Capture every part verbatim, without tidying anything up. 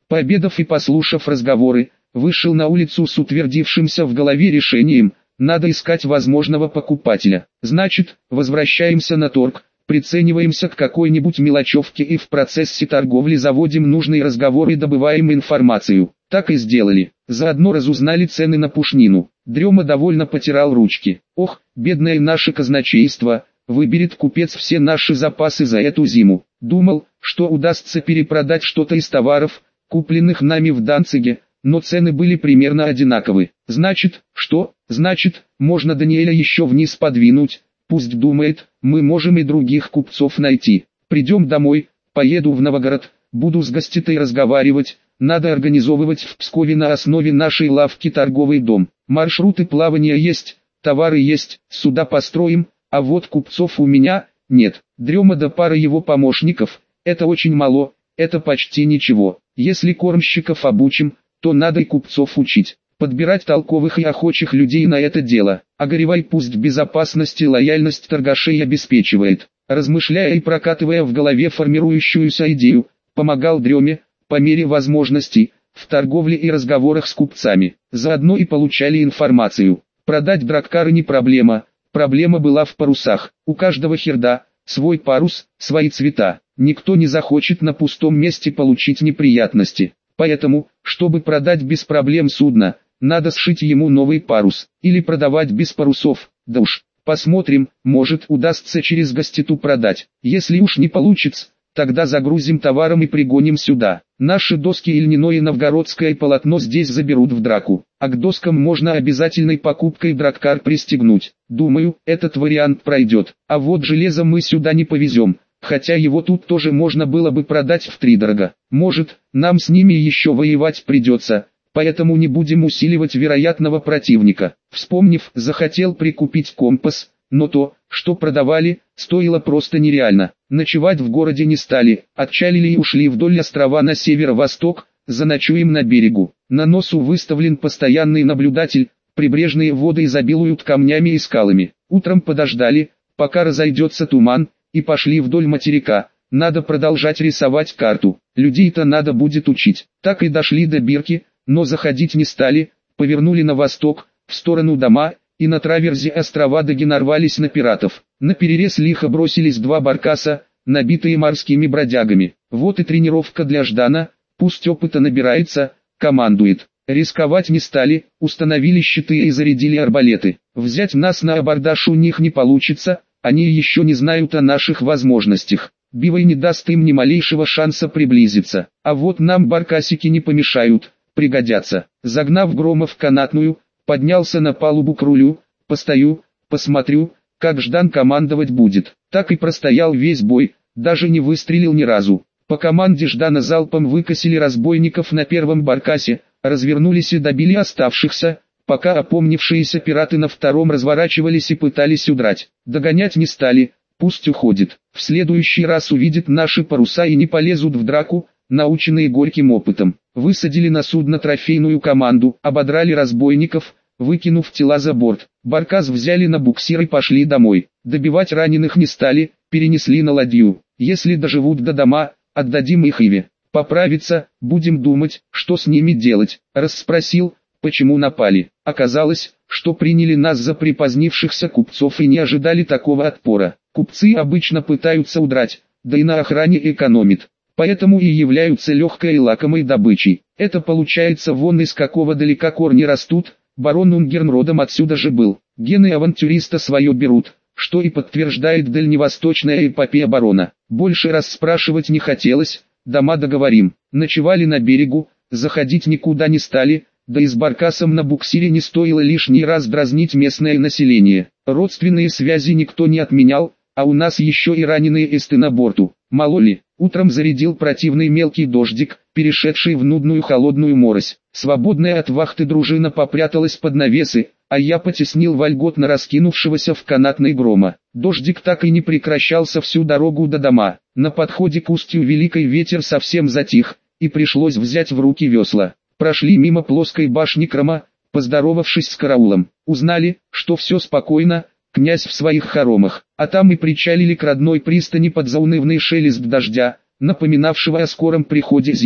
Пообедав и послушав разговоры, вышел на улицу с утвердившимся в голове решением: надо искать возможного покупателя. Значит, возвращаемся на торг, прицениваемся к какой-нибудь мелочевке и в процессе торговли заводим нужный разговор и добываем информацию. Так и сделали. Заодно разузнали цены на пушнину. Дрема довольно потирал ручки. Ох, бедное наше казначейство, выберет купец все наши запасы за эту зиму. Думал, что удастся перепродать что-то из товаров, купленных нами в Данциге, но цены были примерно одинаковы. Значит, что? Значит, можно Даниэля еще вниз подвинуть. Пусть думает, мы можем и других купцов найти. Придем домой, поеду в Новгород, буду с гоститой разговаривать. Надо организовывать в Пскове на основе нашей лавки торговый дом. Маршруты плавания есть, товары есть, суда построим, а вот купцов у меня нет. Дрема да пара его помощников, это очень мало, это почти ничего. Если кормщиков обучим, то надо и купцов учить. Подбирать толковых и охочих людей на это дело. А Горевай пусть безопасность и лояльность торгашей обеспечивает. Размышляя и прокатывая в голове формирующуюся идею, помогал Дреме, по мере возможностей, в торговле и разговорах с купцами. Заодно и получали информацию. Продать драккары не проблема, проблема была в парусах. У каждого херда свой парус, свои цвета. Никто не захочет на пустом месте получить неприятности. Поэтому, чтобы продать без проблем судно, надо сшить ему новый парус, или продавать без парусов. Да уж, посмотрим, может удастся через гоститу продать. Если уж не получится, тогда загрузим товаром и пригоним сюда. Наши доски и льняное новгородское полотно здесь заберут в драку. А к доскам можно обязательной покупкой драккар пристегнуть. Думаю, этот вариант пройдет. А вот железо мы сюда не повезем. Хотя его тут тоже можно было бы продать втридорога. Может, нам с ними еще воевать придется, поэтому не будем усиливать вероятного противника. Вспомнив, захотел прикупить компас, но то, что продавали, стоило просто нереально. Ночевать в городе не стали, отчалили и ушли вдоль острова на северо-восток, заночуем на берегу. На носу выставлен постоянный наблюдатель, прибрежные воды изобилуют камнями и скалами. Утром подождали, пока разойдется туман, и пошли вдоль материка. Надо продолжать рисовать карту, людей-то надо будет учить. Так и дошли до Бирки, но заходить не стали, повернули на восток, в сторону дома, и на траверзе острова-даги нарвались на пиратов. Наперерез лихо бросились два баркаса, набитые морскими бродягами. Вот и тренировка для Ждана, пусть опыта набирается, командует. Рисковать не стали, установили щиты и зарядили арбалеты. Взять нас на абордаж у них не получится, они еще не знают о наших возможностях. Бивой не даст им ни малейшего шанса приблизиться. А вот нам баркасики не помешают, пригодятся. Загнав Грома в канатную, поднялся на палубу к рулю, постою, посмотрю, как Ждан командовать будет. Так и простоял весь бой, даже не выстрелил ни разу. По команде Ждана залпом выкосили разбойников на первом баркасе, развернулись и добили оставшихся, пока опомнившиеся пираты на втором разворачивались и пытались удрать. Догонять не стали, пусть уходит. В следующий раз увидят наши паруса и не полезут в драку, наученные горьким опытом. Высадили на судно трофейную команду, ободрали разбойников, выкинув тела за борт. Баркас взяли на буксир и пошли домой. Добивать раненых не стали, перенесли на ладью. Если доживут до дома, отдадим их Иве. Поправиться, будем думать, что с ними делать. Расспросил, почему напали. Оказалось, что приняли нас за припозднившихся купцов и не ожидали такого отпора. Купцы обычно пытаются удрать, да и на охране экономят. Поэтому и являются легкой и лакомой добычей. Это получается вон из какого далека корни растут, барон Унгерн родом отсюда же был. Гены авантюриста свое берут, что и подтверждает дальневосточная эпопея барона. Больше раз спрашивать не хотелось, дома договорим. Ночевали на берегу, заходить никуда не стали, да и с баркасом на буксире не стоило лишний раз дразнить местное население. Родственные связи никто не отменял, а у нас еще и раненые эсты на борту. Мало ли, утром зарядил противный мелкий дождик, перешедший в нудную холодную морось. Свободная от вахты дружина попряталась под навесы, а я потеснил вольготно раскинувшегося в канатной Грома. Дождик так и не прекращался всю дорогу до дома. На подходе к устью Великой ветер совсем затих, и пришлось взять в руки весла. Прошли мимо плоской башни Крома, поздоровавшись с караулом. Узнали, что все спокойно, князь в своих хоромах, а там и причалили к родной пристани под заунывный шелест дождя, напоминавшего о скором приходе зимы.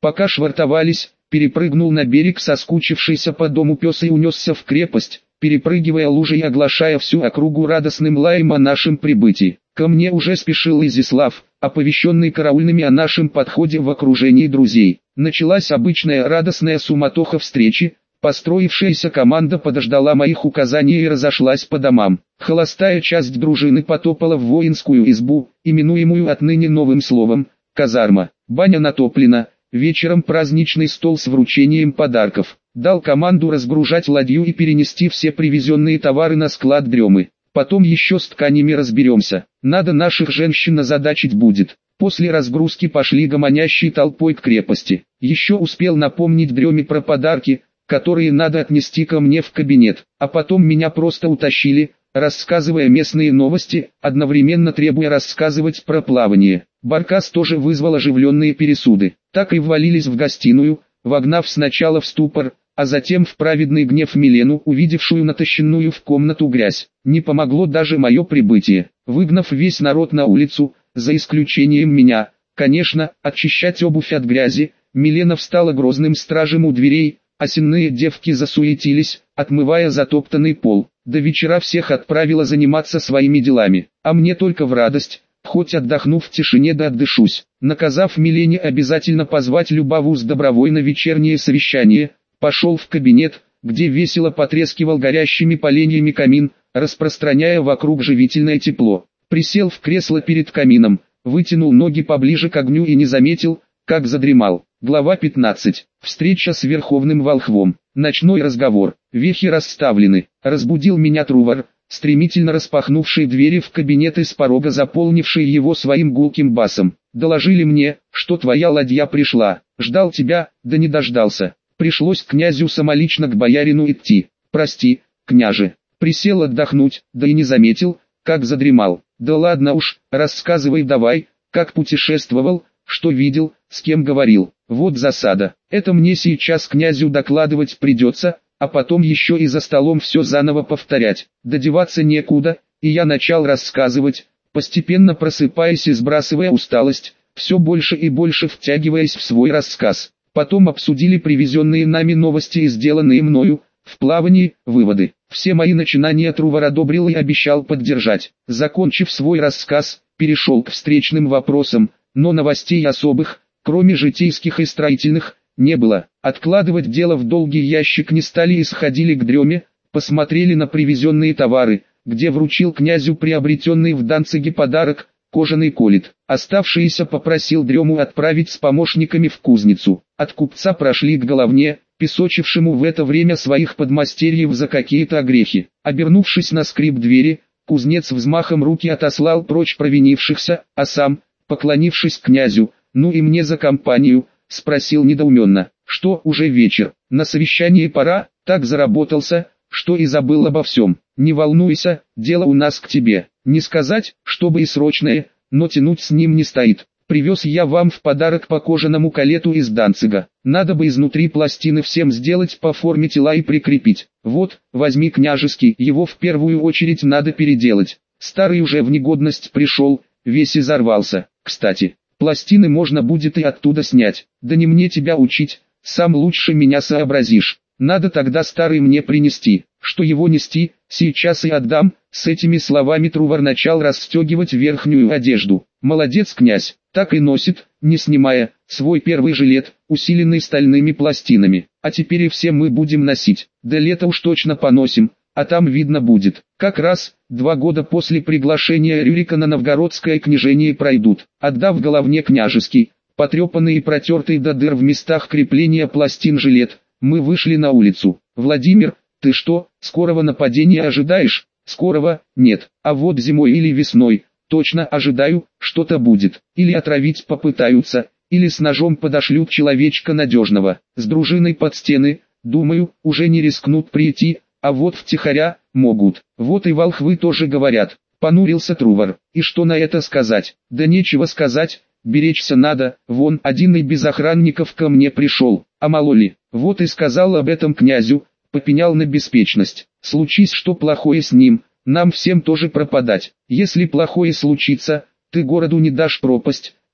Пока швартовались, перепрыгнул на берег соскучившийся по дому пес и унесся в крепость, перепрыгивая лужи и оглашая всю округу радостным лаем о нашем прибытии. Ко мне уже спешил Изяслав, оповещенный караульными о нашем подходе в окружении друзей. Началась обычная радостная суматоха встречи, построившаяся команда подождала моих указаний и разошлась по домам. Холостая часть дружины потопала в воинскую избу, именуемую отныне новым словом «казарма». Баня натоплена, вечером праздничный стол с вручением подарков. Дал команду разгружать ладью и перенести все привезенные товары на склад Дремы. Потом еще с тканями разберемся. Надо наших женщин озадачить будет. После разгрузки пошли гомонящей толпой к крепости. Еще успел напомнить Дреме про подарки, которые надо отнести ко мне в кабинет. А потом меня просто утащили, рассказывая местные новости, одновременно требуя рассказывать про плавание. Баркас тоже вызвал оживленные пересуды. Так и ввалились в гостиную, вогнав сначала в ступор, а затем в праведный гнев Милену, увидевшую натащенную в комнату грязь. Не помогло даже мое прибытие. Выгнав весь народ на улицу, за исключением меня, конечно, очищать обувь от грязи, Милена встала грозным стражем у дверей, а сенные девки засуетились, отмывая затоптанный пол. До вечера всех отправила заниматься своими делами, а мне только в радость, хоть отдохнув в тишине да отдышусь. Наказав Милене обязательно позвать Любаву с Добровой на вечернее совещание, пошел в кабинет, где весело потрескивал горящими поленьями камин, распространяя вокруг живительное тепло. Присел в кресло перед камином, вытянул ноги поближе к огню и не заметил, как задремал. Глава пятнадцать. Встреча с Верховным Волхвом. Ночной разговор. Вехи расставлены. Разбудил меня Трувор, стремительно распахнувший двери в кабинет и с порога заполнивший его своим гулким басом. Доложили мне, что твоя ладья пришла. Ждал тебя, да не дождался. Пришлось князю самолично к боярину идти. Прости, княже. Присел отдохнуть, да и не заметил, как задремал. Да ладно уж, рассказывай давай, как путешествовал, что видел, с кем говорил. Вот засада. Это мне сейчас князю докладывать придется, а потом еще и за столом все заново повторять. Додеваться некуда, и я начал рассказывать, постепенно просыпаясь и сбрасывая усталость, все больше и больше втягиваясь в свой рассказ. Потом обсудили привезенные нами новости и сделанные мною, в плавании, выводы. Все мои начинания Трувор одобрил и обещал поддержать. Закончив свой рассказ, перешел к встречным вопросам, но новостей особых, кроме житейских и строительных, не было. Откладывать дело в долгий ящик не стали и сходили к Дреме, посмотрели на привезенные товары, где вручил князю приобретенный в Данциге подарок, кожаный колет. Оставшиеся попросил Дрему отправить с помощниками в кузницу. От купца прошли к головне, песочившему в это время своих подмастерьев за какие-то огрехи. Обернувшись на скрип двери, кузнец взмахом руки отослал прочь провинившихся, а сам, поклонившись князю, «Ну и мне за компанию», спросил недоуменно, «Что, уже вечер, на совещании пора?» Так заработался, что и забыл обо всем. «Не волнуйся, дело у нас к тебе, не сказать, чтобы и срочное, но тянуть с ним не стоит. Привез я вам в подарок по кожаному колету из Данцига. Надо бы изнутри пластины всем сделать по форме тела и прикрепить. Вот, возьми княжеский, его в первую очередь надо переделать. Старый уже в негодность пришел, весь изорвался. Кстати, пластины можно будет и оттуда снять. Да не мне тебя учить, сам лучше меня сообразишь. Надо тогда старый мне принести. Что его нести, сейчас и отдам». С этими словами Трувор начал расстегивать верхнюю одежду. «Молодец, князь, так и носит, не снимая, свой первый жилет, усиленный стальными пластинами. А теперь и все мы будем носить. До лета уж точно поносим, а там видно будет. Как раз, два года после приглашения Рюрика на новгородское княжение пройдут». Отдав головне княжеский, потрепанный и протертый до дыр в местах крепления пластин жилет, мы вышли на улицу. «Владимир, ты что, скорого нападения ожидаешь?» «Скорого, нет, а вот зимой или весной, точно ожидаю, что-то будет. Или отравить попытаются, или с ножом подошлют человечка надежного. С дружиной под стены, думаю, уже не рискнут прийти, а вот втихаря, могут. Вот и волхвы тоже говорят», — понурился Трувор. «И что на это сказать?» «Да нечего сказать, беречься надо, вон один и без охранников ко мне пришел, а мало ли, вот и сказал об этом князю, попенял на беспечность. Случись что плохое с ним, нам всем тоже пропадать. Если плохое случится, ты городу не дашь пропасть,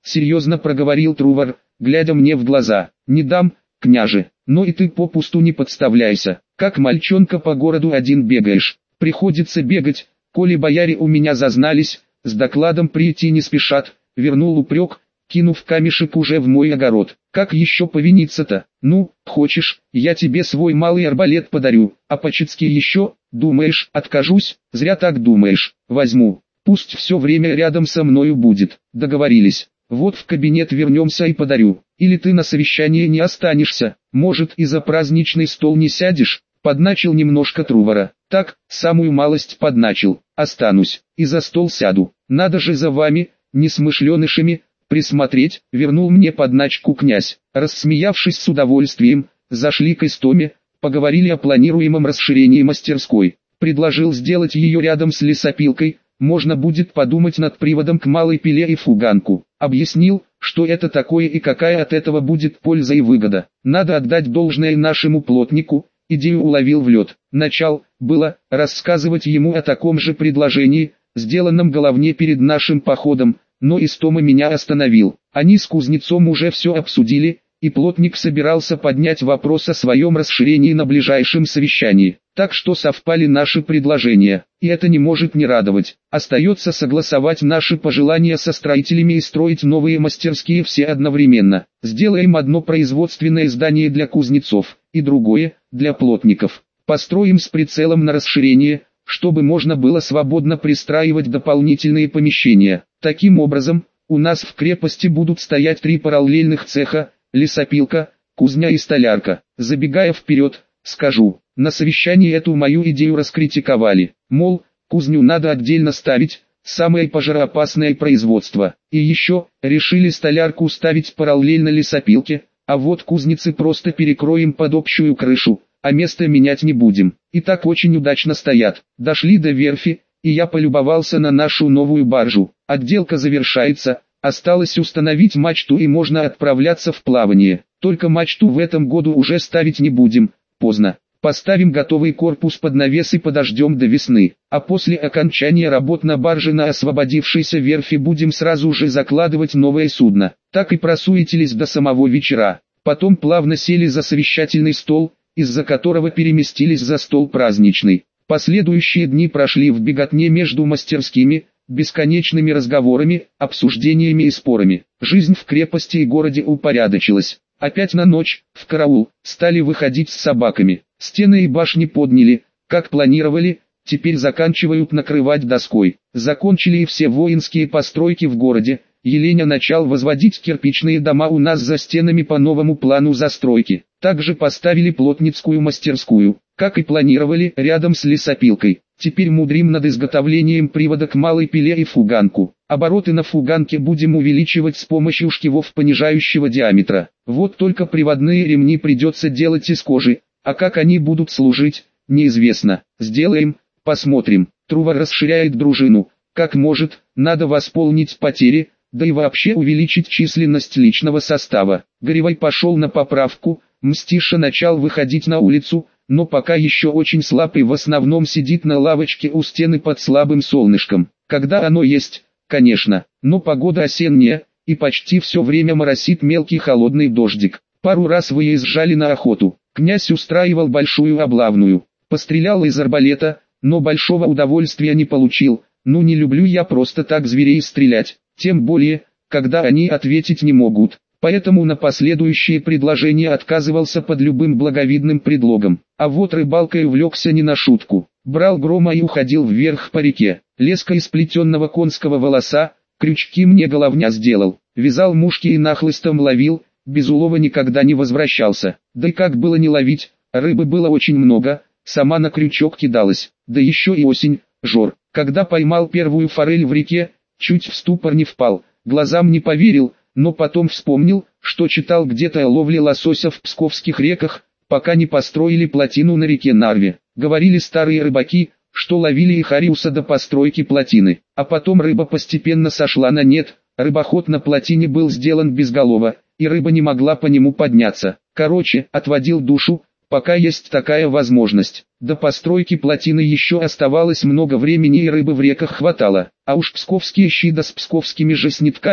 серьезно проговорил Трувор, глядя мне в глаза. Не дам, княже, но и ты попусту не подставляйся, как мальчонка по городу один бегаешь. Приходится бегать, коли бояре у меня зазнались, с докладом прийти не спешат, вернул упрек, кинув камешек уже в мой огород. Как еще повиниться-то? Ну, хочешь, я тебе свой малый арбалет подарю, а по-чецки еще, думаешь, откажусь? Зря так думаешь, возьму, пусть все время рядом со мною будет. Договорились. Вот в кабинет вернемся и подарю. Или ты на совещании не останешься, может и за праздничный стол не сядешь? Подначил немножко Трувора. Так, самую малость подначил. Останусь, и за стол сяду. Надо же за вами, несмышленышами, присмотреть, вернул мне подначку князь. Рассмеявшись с удовольствием, зашли к Истоме, поговорили о планируемом расширении мастерской. Предложил сделать ее рядом с лесопилкой, можно будет подумать над приводом к малой пиле и фуганку. Объяснил, что это такое и какая от этого будет польза и выгода. Надо отдать должное нашему плотнику, идею уловил в лед. Начал, было, рассказывать ему о таком же предложении, сделанном головне перед нашим походом, но Истома меня остановил. Они с кузнецом уже все обсудили, и плотник собирался поднять вопрос о своем расширении на ближайшем совещании. Так что совпали наши предложения, и это не может не радовать. Остается согласовать наши пожелания со строителями и строить новые мастерские все одновременно. Сделаем одно производственное здание для кузнецов, и другое, для плотников. Построим с прицелом на расширение, чтобы можно было свободно пристраивать дополнительные помещения. Таким образом, у нас в крепости будут стоять три параллельных цеха, лесопилка, кузня и столярка. Забегая вперед, скажу, на совещании эту мою идею раскритиковали. Мол, кузню надо отдельно ставить, самое пожароопасное производство. И еще, решили столярку ставить параллельно лесопилке, а вот кузницы просто перекроем под общую крышу, а место менять не будем. И так очень удачно стоят. Дошли до верфи, и я полюбовался на нашу новую баржу. Отделка завершается, осталось установить мачту и можно отправляться в плавание. Только мачту в этом году уже ставить не будем, поздно. Поставим готовый корпус под навес и подождем до весны. А после окончания работ на барже на освободившейся верфи будем сразу же закладывать новое судно. Так и просуетились до самого вечера. Потом плавно сели за совещательный стол, из-за которого переместились за стол праздничный. Последующие дни прошли в беготне между мастерскими, бесконечными разговорами, обсуждениями и спорами. Жизнь в крепости и городе упорядочилась. Опять на ночь, в караул, стали выходить с собаками. Стены и башни подняли, как планировали, теперь заканчивают накрывать доской. Закончили и все воинские постройки в городе. Еленя начал возводить кирпичные дома у нас за стенами по новому плану застройки. Также поставили плотницкую мастерскую, как и планировали, рядом с лесопилкой. Теперь мудрим над изготовлением привода к малой пиле и фуганку. Обороты на фуганке будем увеличивать с помощью шкивов понижающего диаметра. Вот только приводные ремни придется делать из кожи, а как они будут служить, неизвестно. Сделаем, посмотрим. Трувор расширяет дружину, как может, надо восполнить потери, да и вообще увеличить численность личного состава. Горевой пошел на поправку, Мстиша начал выходить на улицу, но пока еще очень слаб и в основном сидит на лавочке у стены под слабым солнышком. Когда оно есть, конечно, но погода осенняя, и почти все время моросит мелкий холодный дождик. Пару раз выезжали на охоту. Князь устраивал большую облавную. Пострелял из арбалета, но большого удовольствия не получил. Ну не люблю я просто так зверей стрелять, тем более, когда они ответить не могут. Поэтому на последующие предложения отказывался под любым благовидным предлогом. А вот рыбалкой увлекся не на шутку. Брал грома и уходил вверх по реке. Леска из плетенного конского волоса, крючки мне головня сделал. Вязал мушки и нахлыстом ловил, без улова никогда не возвращался. Да и как было не ловить, рыбы было очень много, сама на крючок кидалась. Да еще и осень, жор. Когда поймал первую форель в реке, чуть в ступор не впал, глазам не поверил, но потом вспомнил, что читал где-то о ловле лосося в псковских реках, пока не построили плотину на реке Нарве. Говорили старые рыбаки, что ловили их Ариуса до постройки плотины, а потом рыба постепенно сошла на нет, рыбоход на плотине был сделан безголово, и рыба не могла по нему подняться. Короче, отводил душу, пока есть такая возможность. До постройки плотины еще оставалось много времени и рыбы в реках хватало, а уж псковские щида с псковскими же снитками,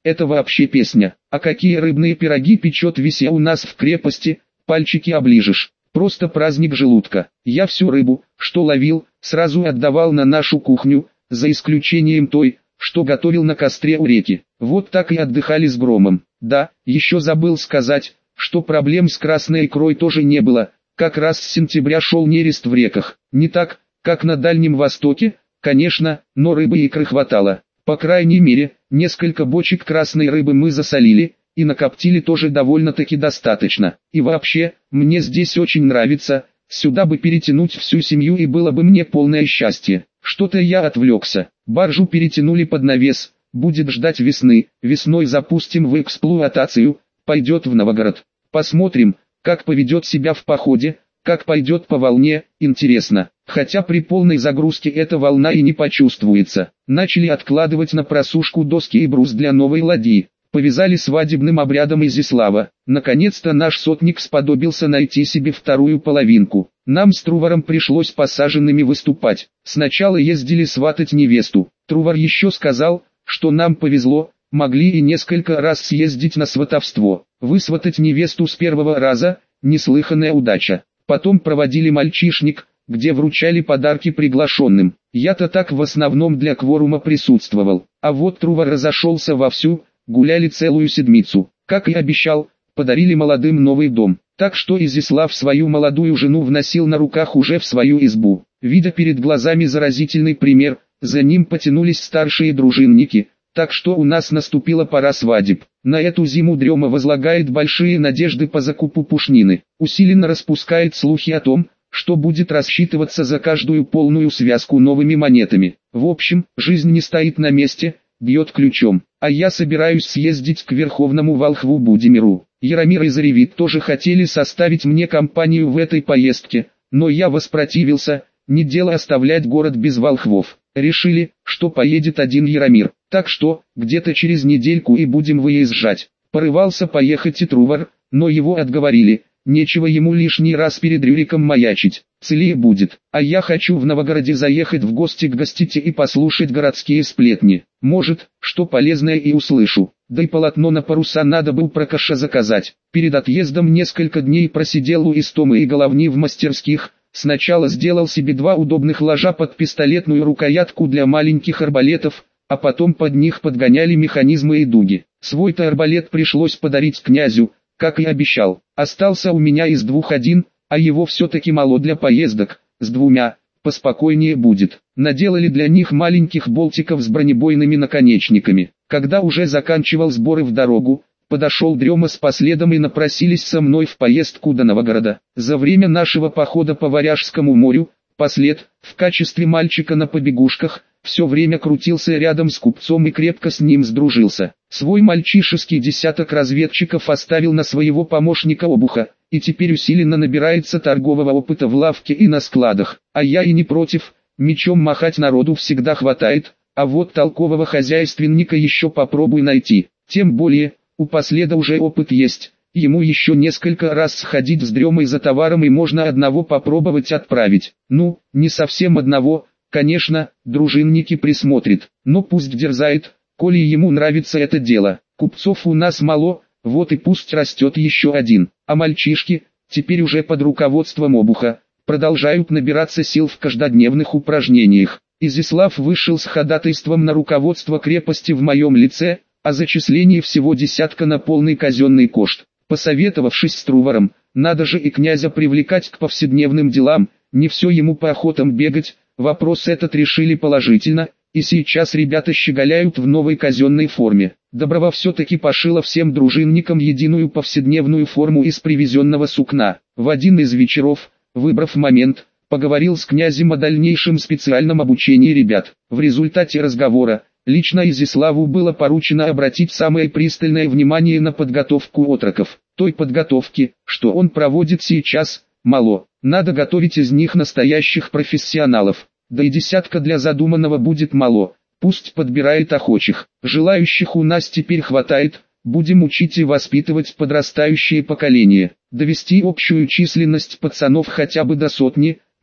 это вообще песня. А какие рыбные пироги печет Вися у нас в крепости, пальчики оближешь. Просто праздник желудка. Я всю рыбу, что ловил, сразу отдавал на нашу кухню, за исключением той, что готовил на костре у реки. Вот так и отдыхали с Громом. Да, еще забыл сказать, что проблем с красной икрой тоже не было. Как раз с сентября шел нерест в реках. Не так, как на Дальнем Востоке, конечно, но рыбы и икры хватало. По крайней мере, несколько бочек красной рыбы мы засолили, и накоптили тоже довольно-таки достаточно. И вообще, мне здесь очень нравится, сюда бы перетянуть всю семью и было бы мне полное счастье. Что-то я отвлекся. Баржу перетянули под навес, будет ждать весны, весной запустим в эксплуатацию, пойдет в Новгород. Посмотрим, как поведет себя в походе, как пойдет по волне, интересно. Хотя при полной загрузке эта волна и не почувствуется. Начали откладывать на просушку доски и брус для новой ладьи. Повязали свадебным обрядом Изяслава. Наконец-то наш сотник сподобился найти себе вторую половинку. Нам с Труваром пришлось посаженными выступать. Сначала ездили сватать невесту. Трувар еще сказал, что нам повезло, могли и несколько раз съездить на сватовство. Высватать невесту с первого раза – неслыханная удача. Потом проводили мальчишник, где вручали подарки приглашенным. Я-то так в основном для кворума присутствовал. А вот Трувар разошелся вовсю, гуляли целую седмицу. Как и обещал, подарили молодым новый дом. Так что Изяслав свою молодую жену вносил на руках уже в свою избу. Видя перед глазами заразительный пример, за ним потянулись старшие дружинники. Так что у нас наступила пора свадеб. На эту зиму Дрема возлагает большие надежды по закупу пушнины. Усиленно распускает слухи о том, что будет рассчитываться за каждую полную связку новыми монетами. В общем, жизнь не стоит на месте, бьет ключом. А я собираюсь съездить к верховному волхву Будимиру. Яромир и Заревит тоже хотели составить мне компанию в этой поездке, но я воспротивился, не дело оставлять город без волхвов. Решили, что поедет один Яромир. Так что, где-то через недельку и будем выезжать. Порывался поехать и Трувар, но его отговорили. Нечего ему лишний раз перед Рюриком маячить. Целее будет. А я хочу в Новгороде заехать в гости к гостите и послушать городские сплетни. Может, что полезное и услышу. Да и полотно на паруса надо бы у Прокоша заказать. Перед отъездом несколько дней просидел у Истомы и Головни в мастерских. Сначала сделал себе два удобных ложа под пистолетную рукоятку для маленьких арбалетов, а потом под них подгоняли механизмы и дуги. Свой-то арбалет пришлось подарить князю, как и обещал. Остался у меня из двух один, а его все-таки мало для поездок, с двумя, поспокойнее будет. Наделали для них маленьких болтиков с бронебойными наконечниками. Когда уже заканчивал сборы в дорогу, подошел Дрема с последом и напросились со мной в поездку до Новгорода. За время нашего похода по Варяжскому морю, послед, в качестве мальчика на побегушках, все время крутился рядом с купцом и крепко с ним сдружился. Свой мальчишеский десяток разведчиков оставил на своего помощника Обуха, и теперь усиленно набирается торгового опыта в лавке и на складах. А я и не против, мечом махать народу всегда хватает, а вот толкового хозяйственника еще попробуй найти. Тем более, у последа уже опыт есть, ему еще несколько раз сходить с Дремой за товаром и можно одного попробовать отправить. Ну, не совсем одного. Конечно, дружинники присмотрят, но пусть дерзает, коли ему нравится это дело. Купцов у нас мало, вот и пусть растет еще один. А мальчишки, теперь уже под руководством Обуха, продолжают набираться сил в каждодневных упражнениях. Изяслав вышел с ходатайством на руководство крепости в моем лице, о зачислении всего десятка на полный казенный кошт. Посоветовавшись с Труваром, надо же и князя привлекать к повседневным делам, не все ему по охотам бегать. Вопрос этот решили положительно, и сейчас ребята щеголяют в новой казенной форме. Доброва все-таки пошила всем дружинникам единую повседневную форму из привезенного сукна. В один из вечеров, выбрав момент, поговорил с князем о дальнейшем специальном обучении ребят. В результате разговора, лично Изяславу было поручено обратить самое пристальное внимание на подготовку отроков. Той подготовки, что он проводит сейчас, мало. Надо готовить из них настоящих профессионалов. Да и десятка для задуманного будет мало. Пусть подбирает охочих. Желающих у нас теперь хватает. Будем учить и воспитывать подрастающее поколение. Довести общую численность пацанов хотя бы до сотни.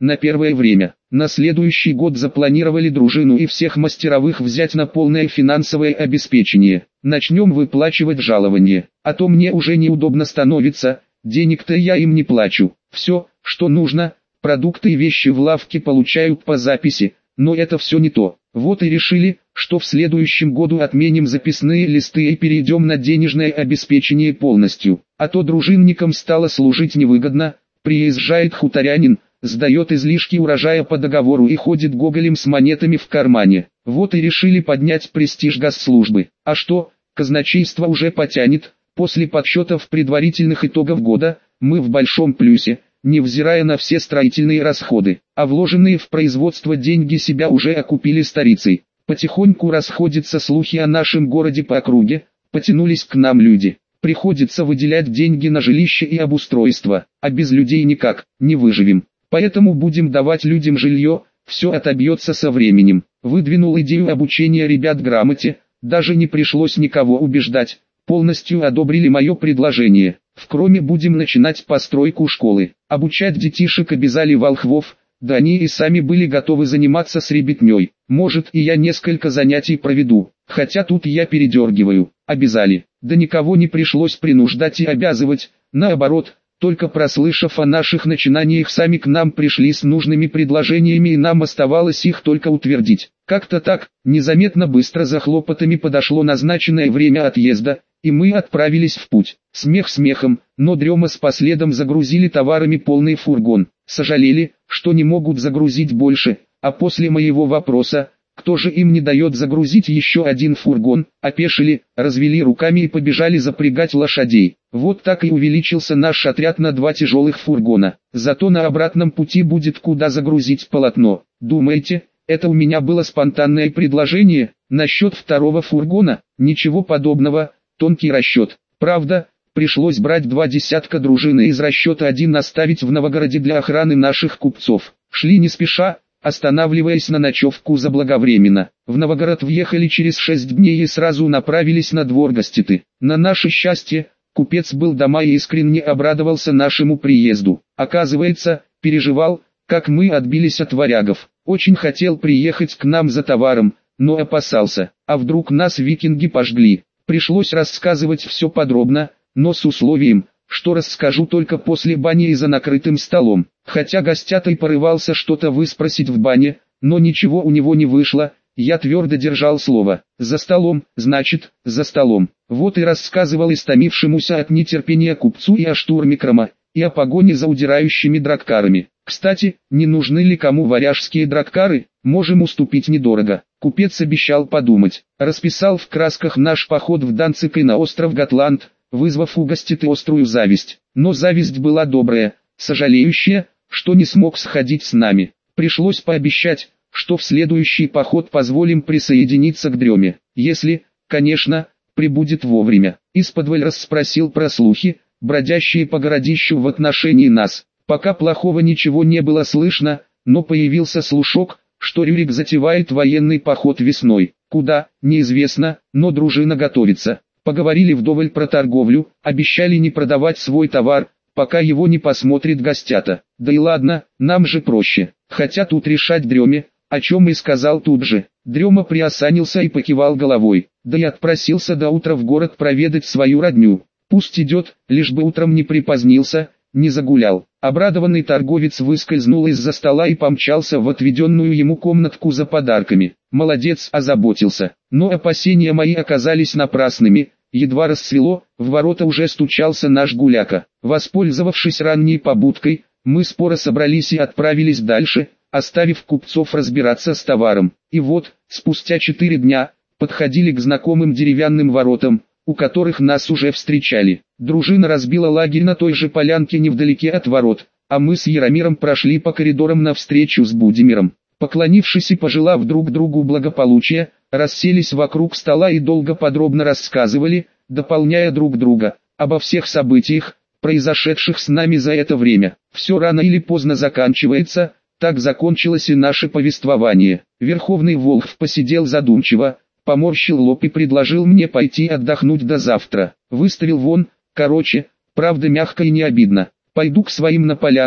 на первое время. На следующий год запланировали дружину и всех мастеровых взять на полное финансовое обеспечение. Начнем выплачивать жалование, а то мне уже неудобно становится, денег-то я им не плачу. Все, что нужно, продукты и вещи в лавке получают по записи, но это все не то. Вот и решили, что в следующем году отменим записные листы и перейдем на денежное обеспечение полностью. А то дружинникам стало служить невыгодно, приезжает хуторянин, сдает излишки урожая по договору и ходит гоголем с монетами в кармане. Вот и решили поднять престиж госслужбы. А что, казначейство уже потянет, после подсчетов предварительных итогов года, мы в большом плюсе, невзирая на все строительные расходы, а вложенные в производство деньги себя уже окупили старицей. Потихоньку расходятся слухи о нашем городе по округе, потянулись к нам люди. Приходится выделять деньги на жилище и обустройство, а без людей никак, не выживем. Поэтому будем давать людям жилье, все отобьется со временем. Выдвинул идею обучения ребят грамоте, даже не пришлось никого убеждать, полностью одобрили мое предложение. В Кроме будем начинать постройку школы, обучать детишек обязали волхвов, да они и сами были готовы заниматься с ребятней. Может и я несколько занятий проведу, хотя тут я передергиваю, обязали. Да никого не пришлось принуждать и обязывать, наоборот, только прослышав о наших начинаниях сами к нам пришли с нужными предложениями и нам оставалось их только утвердить. Как-то так, незаметно быстро за хлопотами подошло назначенное время отъезда, и мы отправились в путь. Смех смехом, но дрема с последом загрузили товарами полный фургон. Сожалели, что не могут загрузить больше, а после моего вопроса, кто же им не дает загрузить еще один фургон, опешили, развели руками и побежали запрягать лошадей. Вот так и увеличился наш отряд на два тяжелых фургона. Зато на обратном пути будет куда загрузить полотно. Думаете, это у меня было спонтанное предложение? Насчет второго фургона? Ничего подобного, тонкий расчет. Правда, пришлось брать два десятка дружины из расчета один оставить в Новогороде для охраны наших купцов. Шли не спеша, останавливаясь на ночевку заблаговременно. В Новогород въехали через шесть дней и сразу направились на двор Гоститы. На наше счастье, купец был дома и искренне обрадовался нашему приезду. Оказывается, переживал, как мы отбились от варягов. Очень хотел приехать к нам за товаром, но опасался, а вдруг нас викинги пожгли. Пришлось рассказывать все подробно, но с условием, что расскажу только после бани и за накрытым столом. Хотя гостятай порывался что-то выспросить в бане, но ничего у него не вышло, я твердо держал слово. За столом, значит, за столом. Вот и рассказывал истомившемуся от нетерпения купцу и о штурме Крома, и о погоне за удирающими драккарами. Кстати, не нужны ли кому варяжские драккары? Можем уступить недорого. Купец обещал подумать. Расписал в красках наш поход в Данциг и на остров Готланд, вызвав у Гоститы острую зависть. Но зависть была добрая, сожалеющая, что не смог сходить с нами. Пришлось пообещать, что в следующий поход позволим присоединиться к дреме, если, конечно, прибудет вовремя. Исподволь расспросил про слухи, бродящие по городищу в отношении нас. Пока плохого ничего не было слышно, но появился слушок, что Рюрик затевает военный поход весной. Куда, неизвестно, но дружина готовится. Поговорили вдоволь про торговлю, обещали не продавать свой товар, пока его не посмотрит Гостята. Да и ладно, нам же проще. Хотя тут решать Дреме, о чем и сказал тут же. Дрема приосанился и покивал головой. Да и отпросился до утра в город проведать свою родню. Пусть идет, лишь бы утром не припозднился, не загулял. Обрадованный торговец выскользнул из-за стола и помчался в отведенную ему комнатку за подарками. Молодец, озаботился. Но опасения мои оказались напрасными. Едва рассвело, в ворота уже стучался наш гуляка. Воспользовавшись ранней побудкой, мы споро собрались и отправились дальше, оставив купцов разбираться с товаром. И вот, спустя четыре дня, подходили к знакомым деревянным воротам, у которых нас уже встречали. Дружина разбила лагерь на той же полянке невдалеке от ворот, а мы с Яромиром прошли по коридорам навстречу с Будимиром. Поклонившись и пожелав друг другу благополучия, расселись вокруг стола и долго подробно рассказывали, дополняя друг друга, обо всех событиях, произошедших с нами за это время. Все рано или поздно заканчивается, так закончилось и наше повествование. Верховный Волхв посидел задумчиво, поморщил лоб и предложил мне пойти отдохнуть до завтра. Выставил вон, короче, правда мягко и не обидно. Пойду к своим на поляну,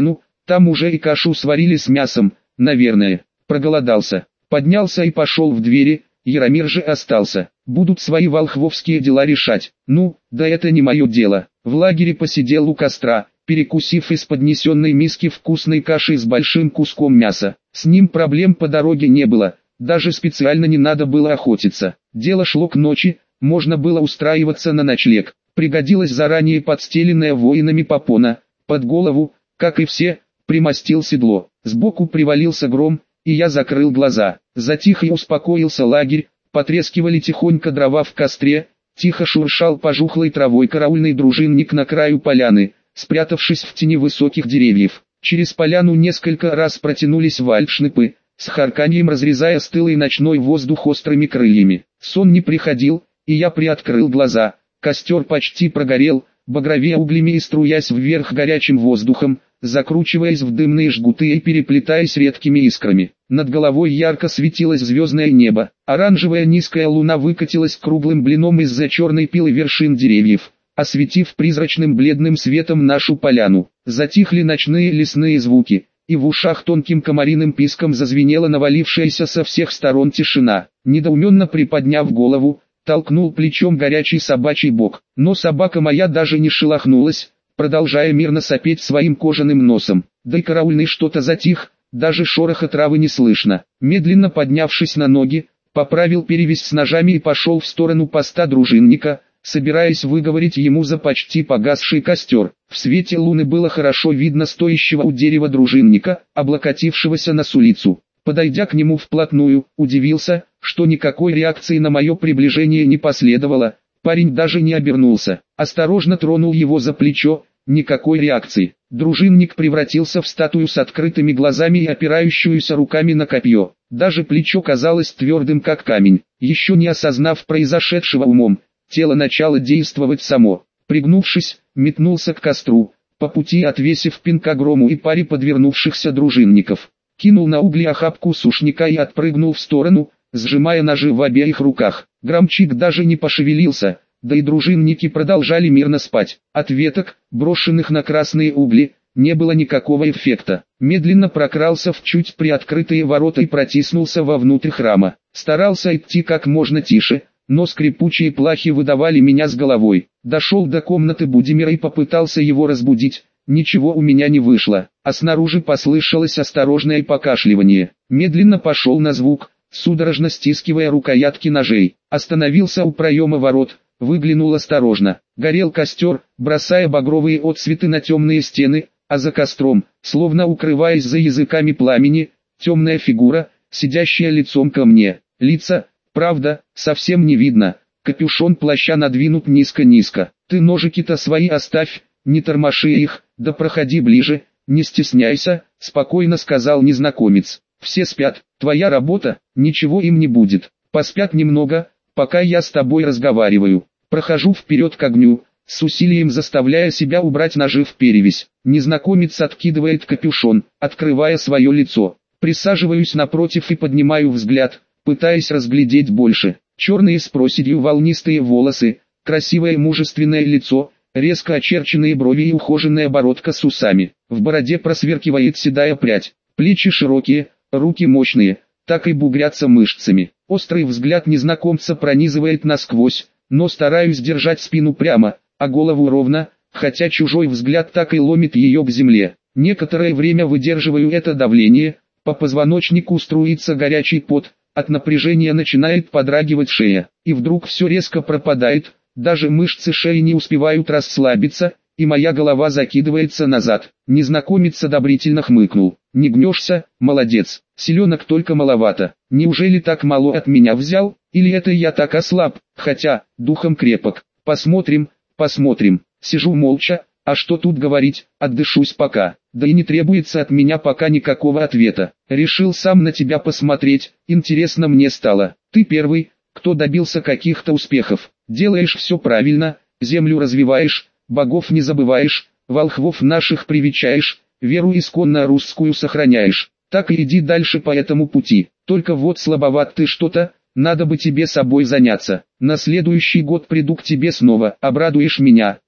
Там уже и кашу сварили с мясом, наверное. Проголодался. Поднялся и пошел в двери, Яромир же остался. Будут свои волхвовские дела решать. Ну, да это не мое дело. В лагере посидел у костра, перекусив из поднесенной миски вкусной кашей с большим куском мяса. С ним проблем по дороге не было, даже специально не надо было охотиться. Дело шло к ночи, можно было устраиваться на ночлег. Пригодилась заранее подстеленная воинами попона. Под голову, как и все, примостил седло. Сбоку привалился гром, и я закрыл глаза. Затих и успокоился лагерь, потрескивали тихонько дрова в костре, тихо шуршал пожухлой травой караульный дружинник на краю поляны, спрятавшись в тени высоких деревьев. Через поляну несколько раз протянулись вальдшнепы, с харканьем разрезая стылый ночной воздух острыми крыльями. Сон не приходил, и я приоткрыл глаза. Костер почти прогорел, багровея углями и струясь вверх горячим воздухом, закручиваясь в дымные жгуты и переплетаясь редкими искрами. Над головой ярко светилось звездное небо. Оранжевая низкая луна выкатилась круглым блином из-за черной пилы вершин деревьев, осветив призрачным бледным светом нашу поляну. Затихли ночные лесные звуки, и в ушах тонким комариным писком зазвенела навалившаяся со всех сторон тишина. Недоуменно приподняв голову, толкнул плечом горячий собачий бок, но собака моя даже не шелохнулась, продолжая мирно сопеть своим кожаным носом. Да и караульный что-то затих, даже шороха травы не слышно. Медленно поднявшись на ноги, поправил перевязь с ножами и пошел в сторону поста дружинника, собираясь выговорить ему за почти погасший костер. В свете луны было хорошо видно стоящего у дерева дружинника, облокотившегося на сулицу. Подойдя к нему вплотную, удивился, что никакой реакции на мое приближение не последовало. Парень даже не обернулся. Осторожно тронул его за плечо, никакой реакции. Дружинник превратился в статую с открытыми глазами и опирающуюся руками на копье. Даже плечо казалось твердым как камень. Еще не осознав произошедшего умом, тело начало действовать само. Пригнувшись, метнулся к костру, по пути отвесив пинка грому и паре подвернувшихся дружинников. Кинул на угли охапку сушняка и отпрыгнул в сторону, сжимая ножи в обеих руках. Громчик даже не пошевелился, да и дружинники продолжали мирно спать. От веток, брошенных на красные угли, не было никакого эффекта. Медленно прокрался в чуть приоткрытые ворота и протиснулся вовнутрь храма. Старался идти как можно тише, но скрипучие плахи выдавали меня с головой. Дошел до комнаты Будимира и попытался его разбудить. Ничего у меня не вышло, а снаружи послышалось осторожное покашливание. Медленно пошел на звук, судорожно стискивая рукоятки ножей. Остановился у проема ворот, выглянул осторожно. Горел костер, бросая багровые отсветы на темные стены, а за костром, словно укрываясь за языками пламени, темная фигура, сидящая лицом ко мне. Лица, правда, совсем не видно, капюшон плаща надвинут низко-низко. «Ты ножики-то свои оставь, не тормоши их, да проходи ближе, не стесняйся», — спокойно сказал незнакомец. «Все спят, твоя работа, ничего им не будет. Поспят немного, пока я с тобой разговариваю». Прохожу вперед к огню, с усилием заставляя себя убрать ножи в перевязь. Незнакомец откидывает капюшон, открывая свое лицо. Присаживаюсь напротив и поднимаю взгляд, пытаясь разглядеть больше. Черные с проседью волнистые волосы, красивое мужественное лицо, резко очерченные брови и ухоженная бородка с усами. В бороде просверкивает седая прядь. Плечи широкие, руки мощные, так и бугрятся мышцами. Острый взгляд незнакомца пронизывает насквозь, но стараюсь держать спину прямо, а голову ровно, хотя чужой взгляд так и ломит ее к земле. Некоторое время выдерживаю это давление, по позвоночнику струится горячий пот, от напряжения начинает подрагивать шея, и вдруг все резко пропадает, даже мышцы шеи не успевают расслабиться, и моя голова закидывается назад. Незнакомец одобрительно хмыкнул. «Не гнешься, молодец, селенок только маловато. Неужели так мало от меня взял, или это я так ослаб, хотя, духом крепок. Посмотрим, посмотрим». Сижу молча, а что тут говорить, отдышусь пока. Да и не требуется от меня пока никакого ответа. Решил сам на тебя посмотреть, интересно мне стало. Ты первый, кто добился каких-то успехов. Делаешь все правильно, землю развиваешь, богов не забываешь, волхвов наших привечаешь, веру исконно русскую сохраняешь. Так и иди дальше по этому пути. Только вот слабоват ты что-то, надо бы тебе собой заняться. На следующий год приду к тебе снова, обрадуешь меня.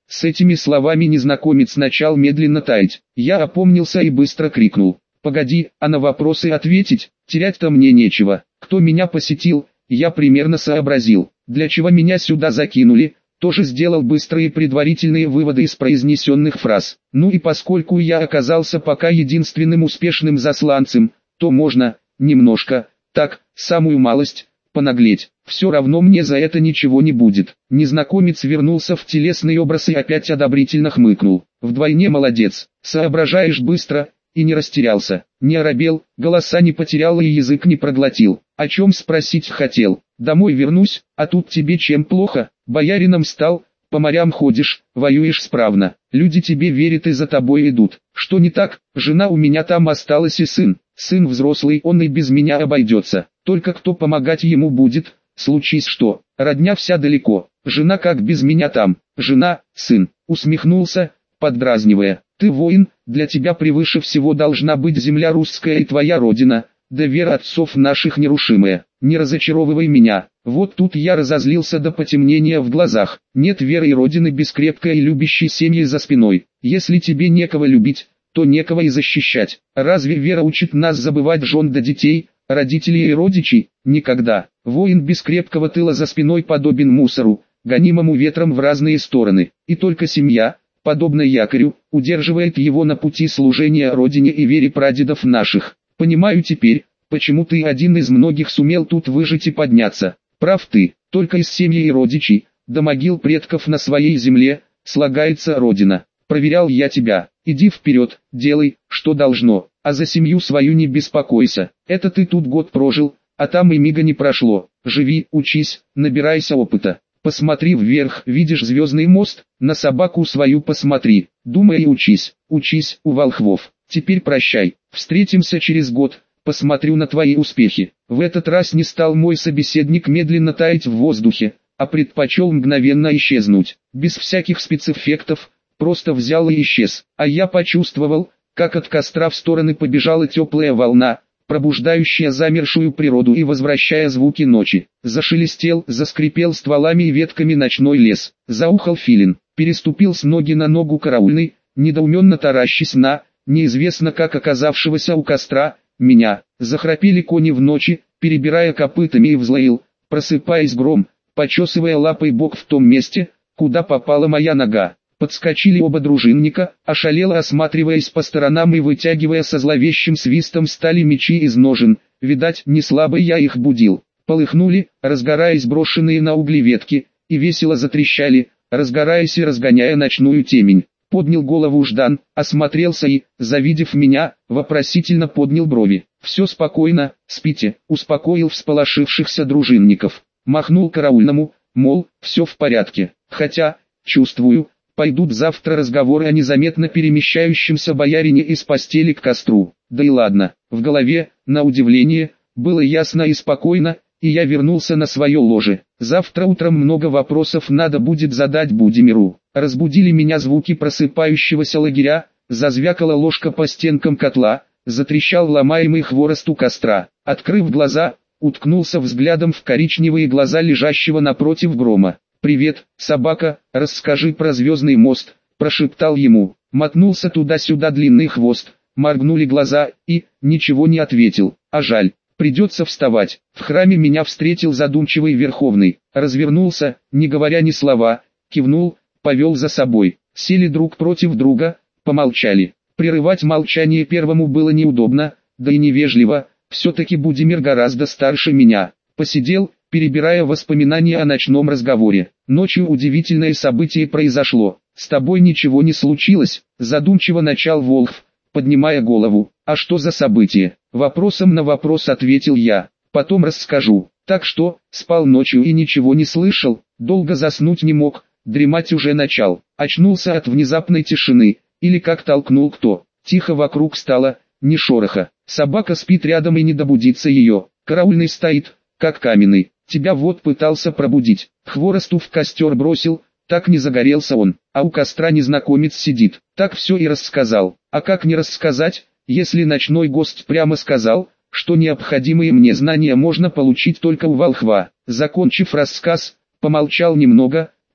С этими словами незнакомец начал медленно таять. Я опомнился и быстро крикнул: «Погоди, а на вопросы ответить? Терять-то мне нечего. Кто меня посетил?» Я примерно сообразил, для чего меня сюда закинули, тоже сделал быстрые предварительные выводы из произнесенных фраз. Ну и поскольку я оказался пока единственным успешным засланцем, то можно, немножко, так, самую малость, понаглеть. Все равно мне за это ничего не будет. Незнакомец вернулся в телесный образ и опять одобрительно хмыкнул. Вдвойне молодец, соображаешь быстро, и не растерялся, не оробел, голоса не потерял и язык не проглотил. О чем спросить хотел? Домой вернусь, а тут тебе чем плохо? Боярином стал, по морям ходишь, воюешь справно. Люди тебе верят и за тобой идут. Что не так? Жена у меня там осталась и сын. Сын взрослый, он и без меня обойдется. Только кто помогать ему будет? Случись что, родня вся далеко. Жена как без меня там? Жена, сын. Усмехнулся, поддразнивая. Ты воин, для тебя превыше всего должна быть земля русская и твоя родина, да вера отцов наших нерушимая. Не разочаровывай меня. Вот тут я разозлился до потемнения в глазах. Нет веры и родины без крепкой и любящей семьи за спиной. Если тебе некого любить, то некого и защищать. Разве вера учит нас забывать жен да детей, родителей и родичей? Никогда. Воин без крепкого тыла за спиной подобен мусору, гонимому ветром в разные стороны. И только семья, подобно якорю, удерживает его на пути служения родине и вере прадедов наших. Понимаю теперь, почему ты один из многих сумел тут выжить и подняться. Прав ты, только из семьи и родичей, до могил предков на своей земле, слагается родина. Проверял я тебя. Иди вперед, делай, что должно, а за семью свою не беспокойся. Это ты тут год прожил, а там и мига не прошло. Живи, учись, набирайся опыта. Посмотри вверх, видишь звездный мост? На собаку свою посмотри. Думай и учись, учись у волхвов. Теперь прощай, встретимся через год, посмотрю на твои успехи. В этот раз не стал мой собеседник медленно таять в воздухе, а предпочел мгновенно исчезнуть, без всяких спецэффектов, просто взял и исчез. А я почувствовал, как от костра в стороны побежала теплая волна, пробуждающая замершую природу и возвращая звуки ночи. Зашелестел, заскрипел стволами и ветками ночной лес. Заухал филин, переступил с ноги на ногу караульный, недоуменно таращась на, неизвестно как оказавшегося у костра, меня. Захрапели кони в ночи, перебирая копытами, и взлоил, просыпаясь гром, почесывая лапой бок в том месте, куда попала моя нога. Подскочили оба дружинника, ошалело осматриваясь по сторонам и вытягивая со зловещим свистом стали мечи из ножен. Видать, не слабо я их будил. Полыхнули, разгораясь брошенные на угли ветки, и весело затрещали, разгораясь и разгоняя ночную темень. Поднял голову Ждан, осмотрелся и, завидев меня, вопросительно поднял брови. «Все спокойно, спите», успокоил всполошившихся дружинников. Махнул караульному, мол, все в порядке. Хотя, чувствую, пойдут завтра разговоры о незаметно перемещающемся боярине из постели к костру. Да и ладно, в голове, на удивление, было ясно и спокойно, и я вернулся на свое ложе. Завтра утром много вопросов надо будет задать Будимиру. Разбудили меня звуки просыпающегося лагеря, зазвякала ложка по стенкам котла, затрещал ломаемый хворост у костра. Открыв глаза, уткнулся взглядом в коричневые глаза лежащего напротив грома. «Привет, собака, расскажи про звездный мост», – прошептал ему. Мотнулся туда-сюда длинный хвост, моргнули глаза, и, ничего не ответил. А жаль, придется вставать. В храме меня встретил задумчивый Верховный, развернулся, не говоря ни слова, кивнул, повел за собой. Сели друг против друга, помолчали. Прерывать молчание первому было неудобно, да и невежливо, все-таки Будимир гораздо старше меня. Посидел, перебирая воспоминания о ночном разговоре. Ночью удивительное событие произошло. «С тобой ничего не случилось?» – задумчиво начал Волхв, поднимая голову. «А что за событие?» – вопросом на вопрос ответил я. «Потом расскажу. Так что, спал ночью и ничего не слышал, долго заснуть не мог, дремать уже начал. Очнулся от внезапной тишины, или как толкнул кто. Тихо вокруг стало, ни шороха. Собака спит рядом и не добудится ее. Караульный стоит, как каменный. Тебя вот пытался пробудить. Хворосту в костер бросил, так не загорелся он. А у костра незнакомец сидит. Так все и рассказал. А как не рассказать, если ночной гость прямо сказал, что необходимые мне знания можно получить только у волхва. Закончив рассказ, помолчал немного,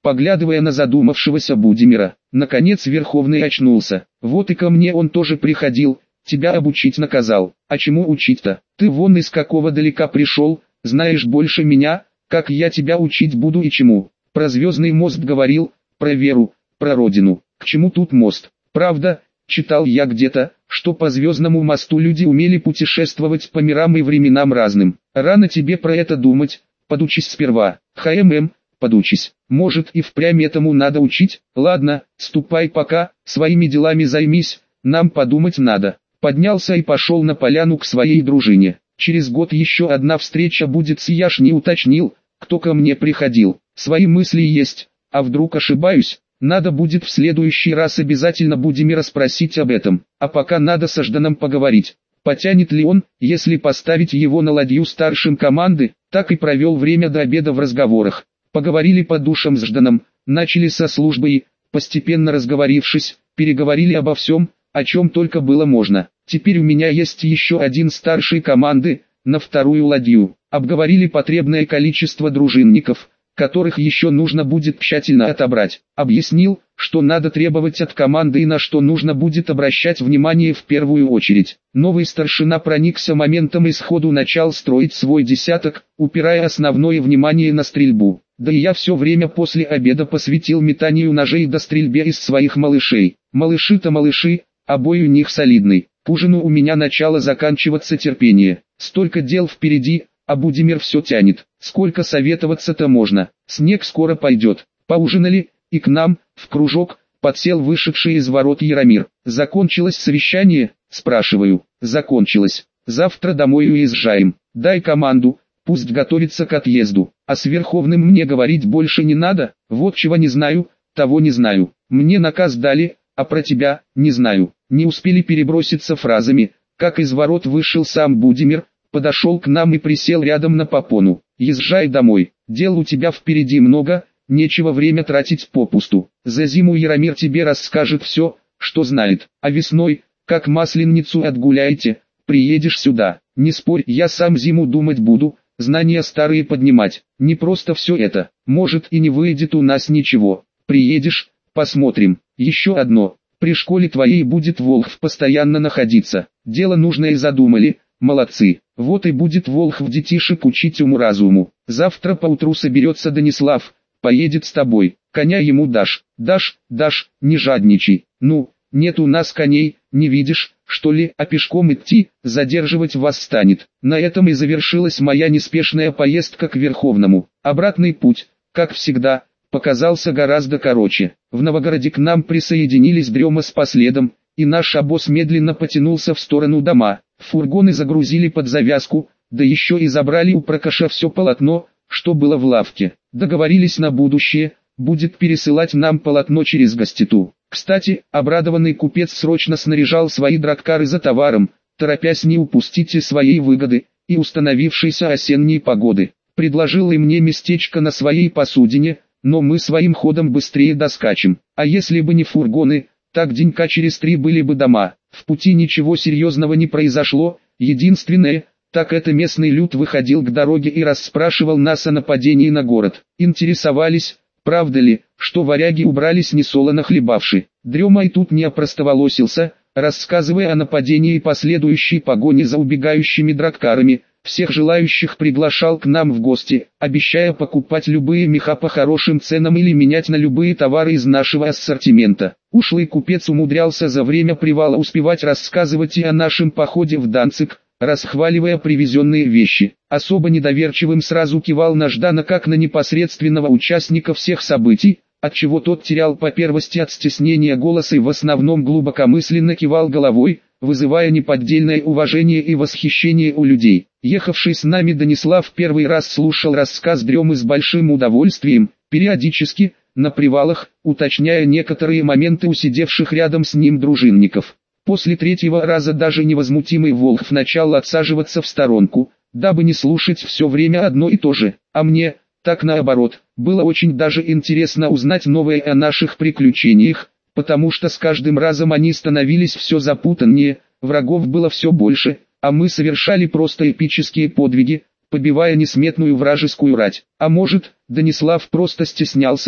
поглядывая на задумавшегося Будимира. Наконец Верховный очнулся. Вот и ко мне он тоже приходил, тебя обучить наказал. А чему учить-то? Ты вон из какого далека пришел, знаешь больше меня, как я тебя учить буду и чему? Про звездный мост говорил, про веру, про родину. К чему тут мост? Правда, читал я где-то, что по звездному мосту люди умели путешествовать по мирам и временам разным. Рано тебе про это думать, подучись сперва. ХММ, подучись. Может и впрямь этому надо учить? Ладно, ступай пока, своими делами займись, нам подумать надо. Поднялся и пошел на поляну к своей дружине. Через год еще одна встреча будет с Яш, не уточнил, кто ко мне приходил. Свои мысли есть, а вдруг ошибаюсь? Надо будет в следующий раз обязательно Будимира спросить об этом, а пока надо со Жданом поговорить. Потянет ли он, если поставить его на ладью старшим команды? Так и провел время до обеда в разговорах. Поговорили по душам с Жданом, начали со службы и, постепенно разговорившись, переговорили обо всем, о чем только было можно. Теперь у меня есть еще один старший команды, на вторую ладью. Обговорили потребное количество дружинников, которых еще нужно будет тщательно отобрать. Объяснил, что надо требовать от команды и на что нужно будет обращать внимание в первую очередь. Новый старшина проникся моментом и сходу начал строить свой десяток, упирая основное внимание на стрельбу. Да и я все время после обеда посвятил метанию ножей до стрельбе из своих малышей. Малыши-то малыши, а бой у них солидный. К ужину у меня начало заканчиваться терпение. Столько дел впереди, а Будимир все тянет. Сколько советоваться-то можно? Снег скоро пойдет. Поужинали, и к нам, в кружок, подсел вышедший из ворот Яромир. «Закончилось совещание?» – спрашиваю. «Закончилось. Завтра домой уезжаем. Дай команду, пусть готовится к отъезду. А с Верховным мне говорить больше не надо? Вот чего не знаю, того не знаю. Мне наказ дали, а про тебя не знаю». Не успели переброситься фразами, как из ворот вышел сам Будимир, подошел к нам и присел рядом на попону. «Езжай домой, дел у тебя впереди много, нечего время тратить попусту. За зиму Яромир тебе расскажет все, что знает, а весной, как масленицу отгуляете, приедешь сюда. Не спорь, я сам зиму думать буду, знания старые поднимать. Не просто все это, может и не выйдет у нас ничего. Приедешь, посмотрим. Еще одно, при школе твоей будет Волхв постоянно находиться. Дело нужное задумали, молодцы. Вот и будет Волхв детишек учить уму-разуму. Завтра поутру соберется Данислав, поедет с тобой. Коня ему дашь, дашь, дашь, не жадничай. Ну, нет у нас коней, не видишь, что ли, а пешком идти, задерживать вас станет». На этом и завершилась моя неспешная поездка к Верховному. Обратный путь, как всегда, показался гораздо короче. В Новогороде к нам присоединились Дрема с Последом, и наш обоз медленно потянулся в сторону дома. Фургоны загрузили под завязку, да еще и забрали у Прокоша все полотно, что было в лавке. Договорились на будущее, будет пересылать нам полотно через гоститу. Кстати, обрадованный купец срочно снаряжал свои драккары за товаром, торопясь не упустить и своей выгоды, и установившейся осенней погоды. Предложил и мне местечко на своей посудине, но мы своим ходом быстрее доскачем. А если бы не фургоны, так денька через три были бы дома. В пути ничего серьезного не произошло, единственное, так это местный люд выходил к дороге и расспрашивал нас о нападении на город. Интересовались, правда ли, что варяги убрались несолоно хлебавши. Дрема и тут не опростоволосился, рассказывая о нападении и последующей погоне за убегающими драккарами. Всех желающих приглашал к нам в гости, обещая покупать любые меха по хорошим ценам или менять на любые товары из нашего ассортимента. Ушлый купец умудрялся за время привала успевать рассказывать и о нашем походе в Данциг, расхваливая привезенные вещи. Особо недоверчивым сразу кивал на Ждана как на непосредственного участника всех событий, отчего тот терял по первости от стеснения голоса и в основном глубокомысленно кивал головой, вызывая неподдельное уважение и восхищение у людей. Ехавший с нами Данислав первый раз слушал рассказ Дремы с большим удовольствием, периодически, на привалах, уточняя некоторые моменты у сидевших рядом с ним дружинников. После третьего раза даже невозмутимый Волхв начал отсаживаться в сторонку, дабы не слушать все время одно и то же, а мне, так наоборот, было очень даже интересно узнать новое о наших приключениях, потому что с каждым разом они становились все запутаннее, врагов было все больше, а мы совершали просто эпические подвиги, побивая несметную вражескую рать. А может, Данислав просто стеснялся,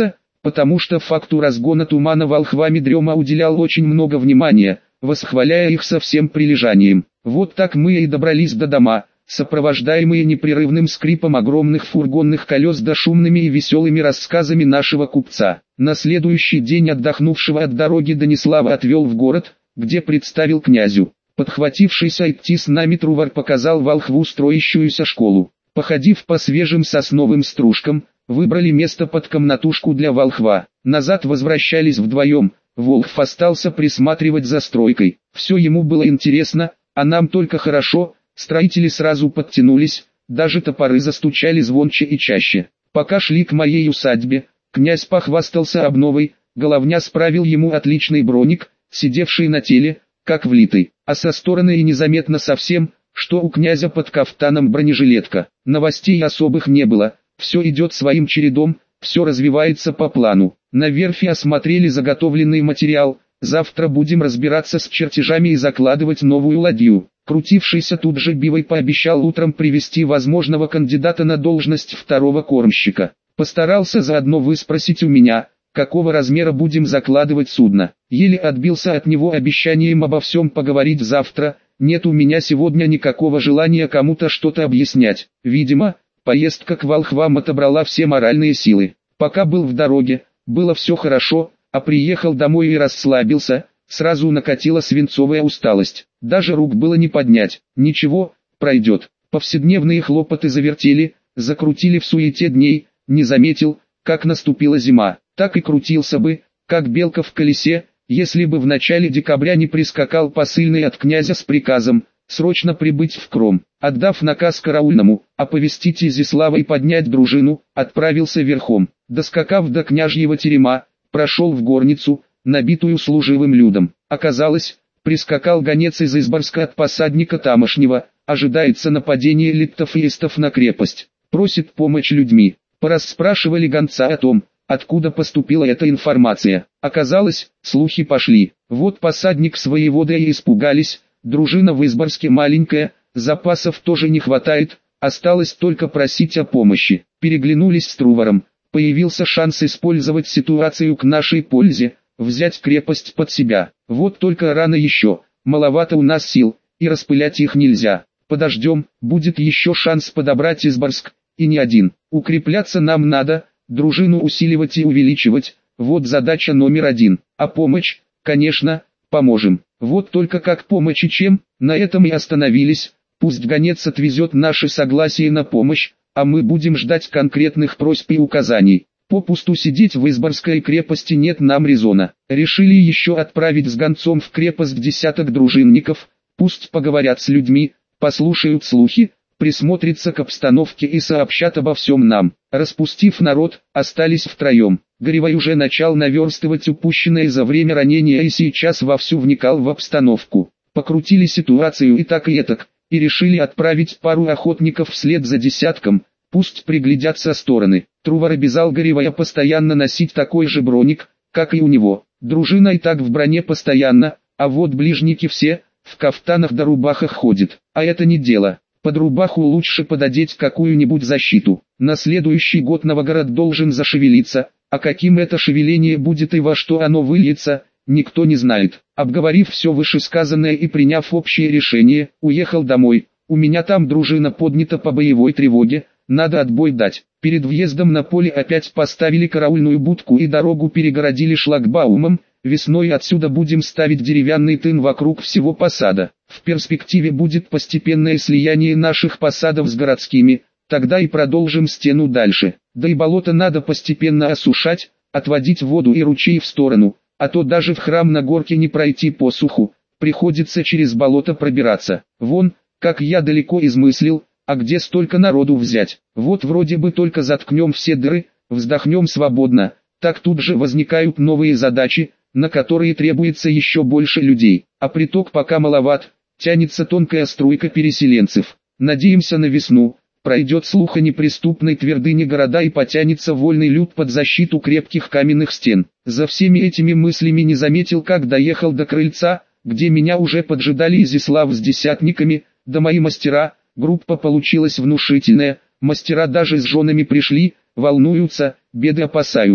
потому что факту разгона тумана волхвами Дрема уделял очень много внимания, восхваляя их со всем прилежанием. Вот так мы и добрались до дома, сопровождаемые непрерывным скрипом огромных фургонных колес да шумными и веселыми рассказами нашего купца. На следующий день отдохнувшего от дороги Данислава отвел в город, где представил князю. Подхватившийся идти с нами Трувор показал волхву строящуюся школу. Походив по свежим сосновым стружкам, выбрали место под комнатушку для волхва. Назад возвращались вдвоем, волхв остался присматривать за стройкой. Все ему было интересно, а нам только хорошо. Строители сразу подтянулись, даже топоры застучали звонче и чаще. Пока шли к моей усадьбе, князь похвастался обновой, головня справил ему отличный броник, сидевший на теле, как влитый, а со стороны и незаметно совсем, что у князя под кафтаном бронежилетка. Новостей особых не было, все идет своим чередом, все развивается по плану. На верфи осмотрели заготовленный материал, завтра будем разбираться с чертежами и закладывать новую ладью. Крутившийся тут же Бивой пообещал утром привести возможного кандидата на должность второго кормщика. Постарался заодно выспросить у меня, какого размера будем закладывать судно. Еле отбился от него обещанием обо всем поговорить завтра. Нет у меня сегодня никакого желания кому-то что-то объяснять. Видимо, поездка к волхвам отобрала все моральные силы. Пока был в дороге, было все хорошо, а приехал домой и расслабился, сразу накатила свинцовая усталость. Даже рук было не поднять. Ничего, пройдет. Повседневные хлопоты завертели, закрутили в суете дней, не заметил, как наступила зима. Так и крутился бы, как белка в колесе, если бы в начале декабря не прискакал посыльный от князя с приказом срочно прибыть в Кром. Отдав наказ караульному, оповестить Изяслава и поднять дружину, отправился верхом. Доскакав до княжьего терема, прошел в горницу, набитую служивым людом. Оказалось, прискакал гонец из Изборска от посадника тамошнего, ожидается нападение литтов и эстов на крепость, просит помощь людьми. Порасспрашивали гонца о том, откуда поступила эта информация. Оказалось, слухи пошли. Вот посадник с воеводой и испугались, дружина в Изборске маленькая, запасов тоже не хватает, осталось только просить о помощи. Переглянулись с Трувором, появился шанс использовать ситуацию к нашей пользе, взять крепость под себя. Вот только рано еще, маловато у нас сил, и распылять их нельзя. Подождем, будет еще шанс подобрать Изборск, и не один. Укрепляться нам надо, дружину усиливать и увеличивать, вот задача номер один. А помощь, конечно, поможем. Вот только как помочь и чем, на этом и остановились. Пусть гонец отвезет наше согласие на помощь, а мы будем ждать конкретных просьб и указаний. Попусту сидеть в Изборской крепости нет нам резона. Решили еще отправить с гонцом в крепость десяток дружинников, пусть поговорят с людьми, послушают слухи, присмотрятся к обстановке и сообщат обо всем нам. Распустив народ, остались втроем. Горевой уже начал наверстывать упущенное за время ранения и сейчас вовсю вникал в обстановку. Покрутили ситуацию и так и этак, и решили отправить пару охотников вслед за десятком, пусть приглядят со стороны. Трувор обязал Горевая постоянно носить такой же броник, как и у него. Дружина и так в броне постоянно, а вот ближники все, в кафтанах да рубахах ходят. А это не дело. Под рубаху лучше пододеть какую-нибудь защиту. На следующий год Новгород должен зашевелиться, а каким это шевеление будет и во что оно выльется, никто не знает. Обговорив все вышесказанное и приняв общее решение, уехал домой. У меня там дружина поднята по боевой тревоге, надо отбой дать. Перед въездом на поле опять поставили караульную будку и дорогу перегородили шлагбаумом. Весной отсюда будем ставить деревянный тын вокруг всего посада. В перспективе будет постепенное слияние наших посадов с городскими, тогда и продолжим стену дальше. Да и болото надо постепенно осушать, отводить воду и ручей в сторону, а то даже в храм на горке не пройти по суху, приходится через болото пробираться. Вон, как я далеко измыслил, а где столько народу взять? Вот вроде бы только заткнем все дыры, вздохнем свободно, так тут же возникают новые задачи, на которые требуется еще больше людей, а приток пока маловат, тянется тонкая струйка переселенцев. Надеемся на весну, пройдет слух о неприступной твердыне города и потянется вольный люд под защиту крепких каменных стен. За всеми этими мыслями не заметил, как доехал до крыльца, где меня уже поджидали Изяслав с десятниками, да мои мастера. Группа получилась внушительная, мастера даже с женами пришли, волнуются, беды опасаются.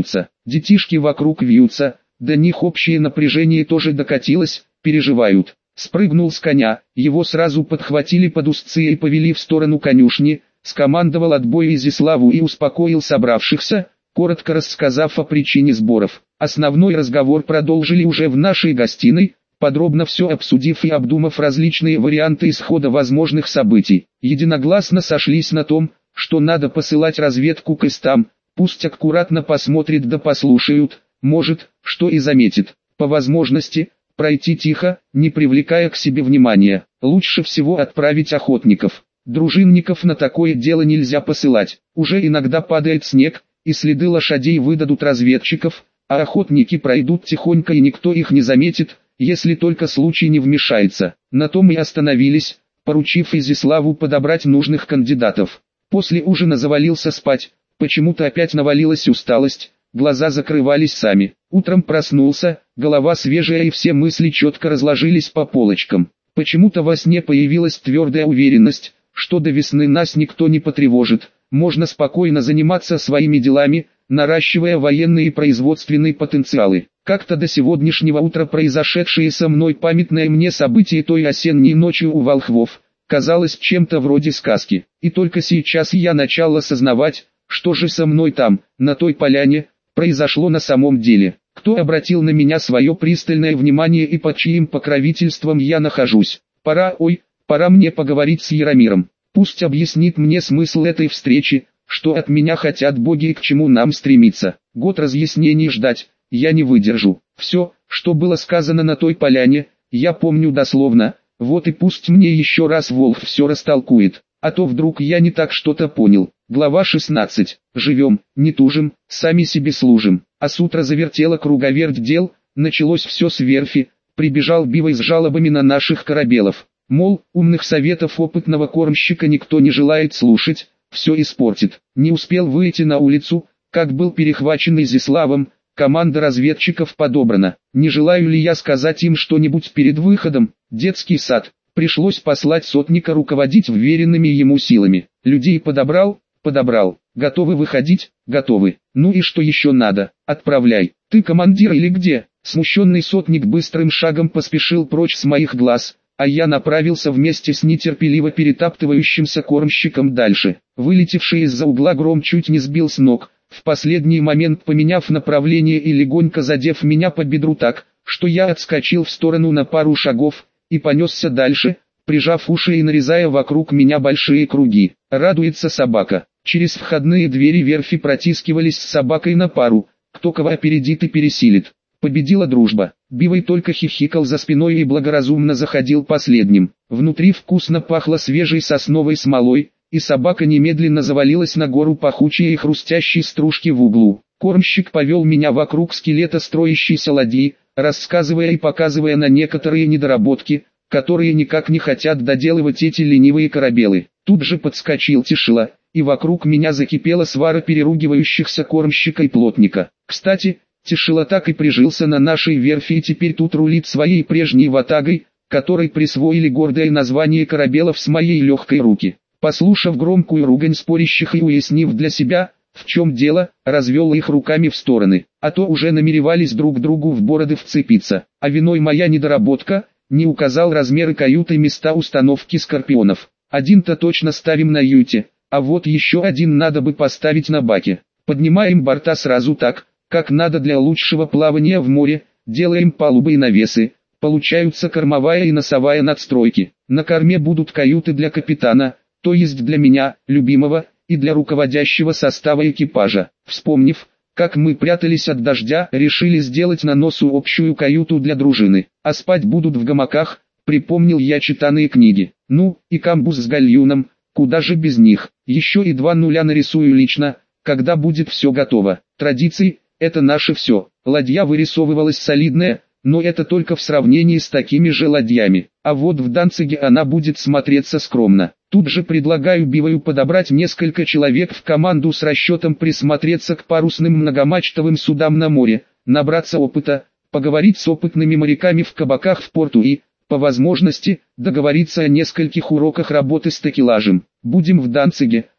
Детишки вокруг вьются, до них общее напряжение тоже докатилось, переживают. Спрыгнул с коня, его сразу подхватили под узцы и повели в сторону конюшни, скомандовал отбой Изяславу и успокоил собравшихся, коротко рассказав о причине сборов. Основной разговор продолжили уже в нашей гостиной, подробно все обсудив и обдумав различные варианты исхода возможных событий. Единогласно сошлись на том, что надо посылать разведку к Истам, пусть аккуратно посмотрит да послушают, может, что и заметит. По возможности, пройти тихо, не привлекая к себе внимания. Лучше всего отправить охотников. Дружинников на такое дело нельзя посылать. Уже иногда падает снег, и следы лошадей выдадут разведчиков, а охотники пройдут тихонько и никто их не заметит, если только случай не вмешается. На том и остановились, поручив Изяславу подобрать нужных кандидатов. После ужина завалился спать, почему-то опять навалилась усталость, глаза закрывались сами. Утром проснулся, голова свежая и все мысли четко разложились по полочкам. Почему-то во сне появилась твердая уверенность, что до весны нас никто не потревожит, можно спокойно заниматься своими делами, наращивая военные и производственные потенциалы. Как-то до сегодняшнего утра произошедшее со мной памятное мне событие той осенней ночью у волхвов, казалось чем-то вроде сказки. И только сейчас я начал осознавать, что же со мной там, на той поляне, произошло на самом деле. Кто обратил на меня свое пристальное внимание и под чьим покровительством я нахожусь? Пора, ой, пора мне поговорить с Яромиром. Пусть объяснит мне смысл этой встречи, что от меня хотят боги и к чему нам стремиться. Год разъяснений ждать, я не выдержу. Все, что было сказано на той поляне, я помню дословно, вот и пусть мне еще раз Волх все растолкует, а то вдруг я не так что-то понял. Глава шестнадцать. Живем, не тужим, сами себе служим. А с утра завертела круговерть дел, началось все с верфи, прибежал Бивой с жалобами на наших корабелов. Мол, умных советов опытного кормщика никто не желает слушать, все испортит. Не успел выйти на улицу, как был перехвачен Изяславом, команда разведчиков подобрана. Не желаю ли я сказать им что-нибудь перед выходом? Детский сад. Пришлось послать сотника руководить вверенными ему силами. Людей подобрал? Подобрал. Готовы выходить? Готовы. Ну и что еще надо? Отправляй. Ты командир или где? Смущенный сотник быстрым шагом поспешил прочь с моих глаз, а я направился вместе с нетерпеливо перетаптывающимся кормщиком дальше. Вылетевший из-за угла гром чуть не сбил с ног, в последний момент поменяв направление и легонько задев меня по бедру так, что я отскочил в сторону на пару шагов, и понесся дальше, прижав уши и нарезая вокруг меня большие круги. Радуется собака. Через входные двери верфи протискивались с собакой на пару, кто кого опередит и пересилит. Победила дружба. Бивой только хихикал за спиной и благоразумно заходил последним. Внутри вкусно пахло свежей сосновой смолой, и собака немедленно завалилась на гору пахучей и хрустящей стружки в углу. Кормщик повел меня вокруг скелета строящейся ладьи, рассказывая и показывая на некоторые недоработки, которые никак не хотят доделывать эти ленивые корабелы. Тут же подскочил Тишила, и вокруг меня закипела свара переругивающихся кормщика и плотника. Кстати, Тишила так и прижился на нашей верфи и теперь тут рулит своей прежней ватагой, которой присвоили гордое название корабелов с моей легкой руки. Послушав громкую ругань спорящих и уяснив для себя, в чем дело, развел их руками в стороны, а то уже намеревались друг другу в бороды вцепиться. А виной моя недоработка, не указал размеры каюты и места установки скорпионов. Один-то точно ставим на юте, а вот еще один надо бы поставить на баке. Поднимаем борта сразу так, как надо для лучшего плавания в море, делаем палубы и навесы, получаются кормовая и носовая надстройки. На корме будут каюты для капитана, то есть для меня, любимого, и для руководящего состава экипажа. Вспомнив, как мы прятались от дождя, решили сделать на носу общую каюту для дружины, а спать будут в гамаках, припомнил я читанные книги. Ну, и камбуз с гальюном, куда же без них, еще и два нуля нарисую лично, когда будет все готово. Традиции – это наше все. Ладья вырисовывалась солидная, но это только в сравнении с такими же ладьями, а вот в Данциге она будет смотреться скромно. Тут же предлагаю Бивою подобрать несколько человек в команду с расчетом присмотреться к парусным многомачтовым судам на море, набраться опыта, поговорить с опытными моряками в кабаках в порту и, по возможности, договориться о нескольких уроках работы с такелажем. Будем в Данциге,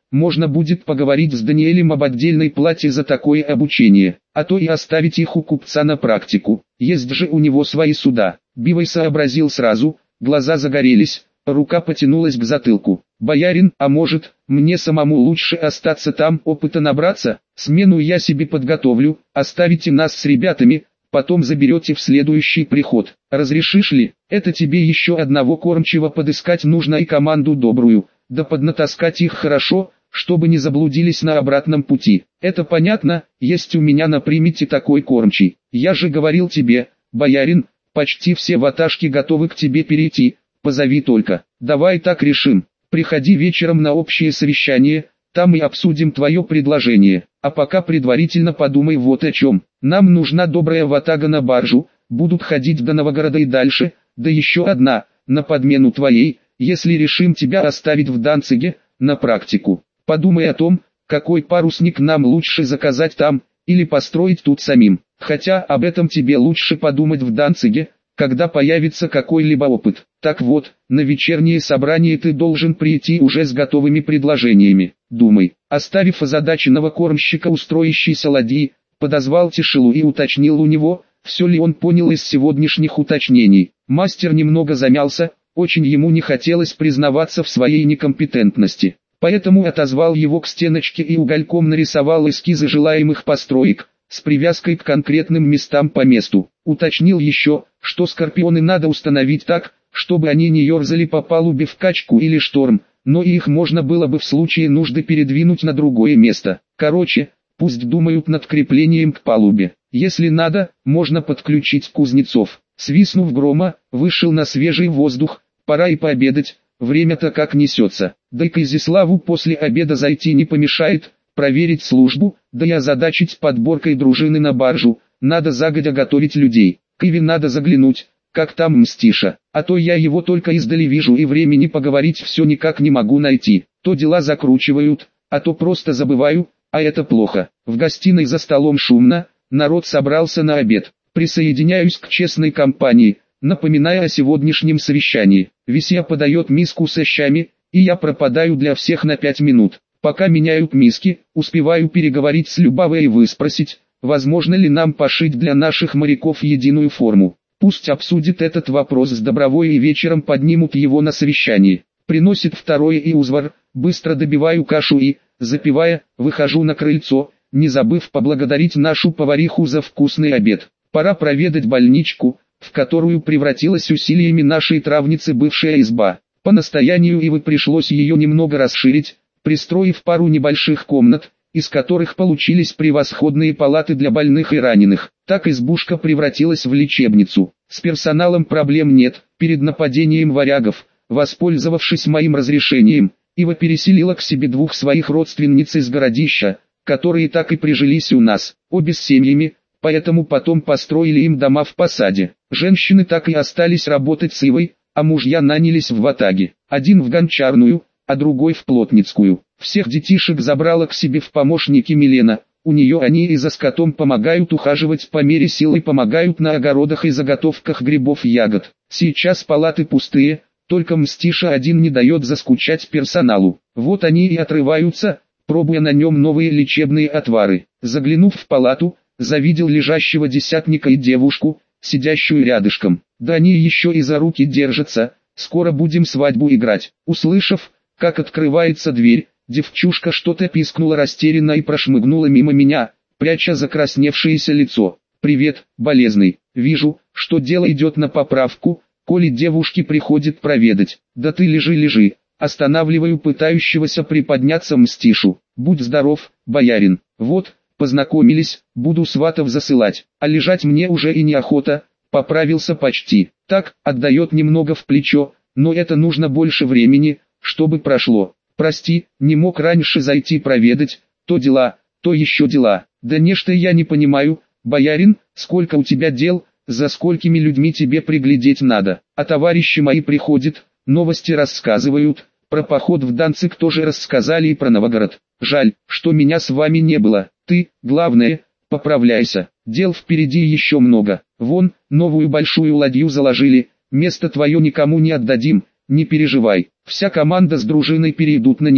можно будет поговорить с Даниэлем об отдельной плате за такое обучение, а то и оставить их у купца на практику. Есть же у него свои суда. Бивой сообразил сразу, глаза загорелись, рука потянулась к затылку. «Боярин, а может, мне самому лучше остаться там, опыта набраться? Смену я себе подготовлю, оставите нас с ребятами, потом заберете в следующий приход. Разрешишь ли? Это тебе еще одного кормчего подыскать нужно и команду добрую, да поднатаскать их хорошо, чтобы не заблудились на обратном пути. Это понятно, есть у меня на примете такой кормчий. Я же говорил тебе, боярин, почти все ватажки готовы к тебе перейти, позови только. Давай так решим. Приходи вечером на общее совещание, там и обсудим твое предложение. А пока предварительно подумай вот о чем. Нам нужна добрая ватага на баржу, будут ходить до Новогорода и дальше, да еще одна, на подмену твоей, если решим тебя оставить в Данциге, на практику. Подумай о том, какой парусник нам лучше заказать там, или построить тут самим. Хотя об этом тебе лучше подумать в Данциге, когда появится какой-либо опыт. Так вот, на вечернее собрание ты должен прийти уже с готовыми предложениями. Думай. Оставив озадаченного кормщика у строящейся ладьи, подозвал Тишилу и уточнил у него, все ли он понял из сегодняшних уточнений. Мастер немного замялся, очень ему не хотелось признаваться в своей некомпетентности. Поэтому отозвал его к стеночке и угольком нарисовал эскизы желаемых построек, с привязкой к конкретным местам по месту. Уточнил еще, что скорпионы надо установить так, чтобы они не ерзали по палубе в качку или шторм, но и их можно было бы в случае нужды передвинуть на другое место. Короче, пусть думают над креплением к палубе. Если надо, можно подключить кузнецов. Свистнув грома, вышел на свежий воздух, пора и пообедать, время-то как несется. Да и к Изяславу после обеда зайти не помешает, проверить службу, да и озадачить подборкой дружины на баржу, надо загодя готовить людей. К Иве надо заглянуть, как там Мстиша, а то я его только издали вижу и времени поговорить все никак не могу найти. То дела закручивают, а то просто забываю, а это плохо. В гостиной за столом шумно, народ собрался на обед. Присоединяюсь к честной компании, напоминая о сегодняшнем совещании. Висья подает миску со щами, и я пропадаю для всех на пять минут. Пока меняют миски, успеваю переговорить с Любавой и выспросить, возможно ли нам пошить для наших моряков единую форму. Пусть обсудит этот вопрос с Добровой и вечером поднимут его на совещании. Приносит второе и узвар, быстро добиваю кашу и, запивая, выхожу на крыльцо, не забыв поблагодарить нашу повариху за вкусный обед. Пора проведать больничку, в которую превратилась усилиями нашей травницы бывшая изба. По настоянию Ивы пришлось ее немного расширить, пристроив пару небольших комнат, из которых получились превосходные палаты для больных и раненых. Так избушка превратилась в лечебницу. С персоналом проблем нет. Перед нападением варягов, воспользовавшись моим разрешением, Ива переселила к себе двух своих родственниц из городища, которые так и прижились у нас, обе с семьями, поэтому потом построили им дома в посаде. Женщины так и остались работать с Ивой, а мужья нанялись в ватаги. Один в гончарную, а другой в плотницкую. Всех детишек забрала к себе в помощники Милена, у нее они и за скотом помогают ухаживать по мере сил и помогают на огородах и заготовках грибов и ягод. Сейчас палаты пустые, только Мстиша один не дает заскучать персоналу. Вот они и отрываются, пробуя на нем новые лечебные отвары. Заглянув в палату, завидел лежащего десятника и девушку, сидящую рядышком. Да они еще и за руки держатся, скоро будем свадьбу играть. Услышав, как открывается дверь, девчушка что-то пискнула растерянно и прошмыгнула мимо меня, пряча закрасневшееся лицо. «Привет, болезный, вижу, что дело идет на поправку, коли девушки приходят проведать. Да ты лежи, лежи». Останавливаю пытающегося приподняться Мстишу. «Будь здоров, боярин. Вот, познакомились, буду сватов засылать, а лежать мне уже и неохота». Поправился почти. Так, отдает немного в плечо, но это нужно больше времени, чтобы прошло. Прости, не мог раньше зайти проведать, то дела, то еще дела. Да нечто я не понимаю, боярин, сколько у тебя дел, за сколькими людьми тебе приглядеть надо. А товарищи мои приходят, новости рассказывают, про поход в Данциг тоже рассказали и про Новогород. Жаль, что меня с вами не было. Ты, главное, поправляйся, дел впереди еще много. Вон, новую большую ладью заложили, место твое никому не отдадим, не переживай. Вся команда с дружиной перейдут на нее,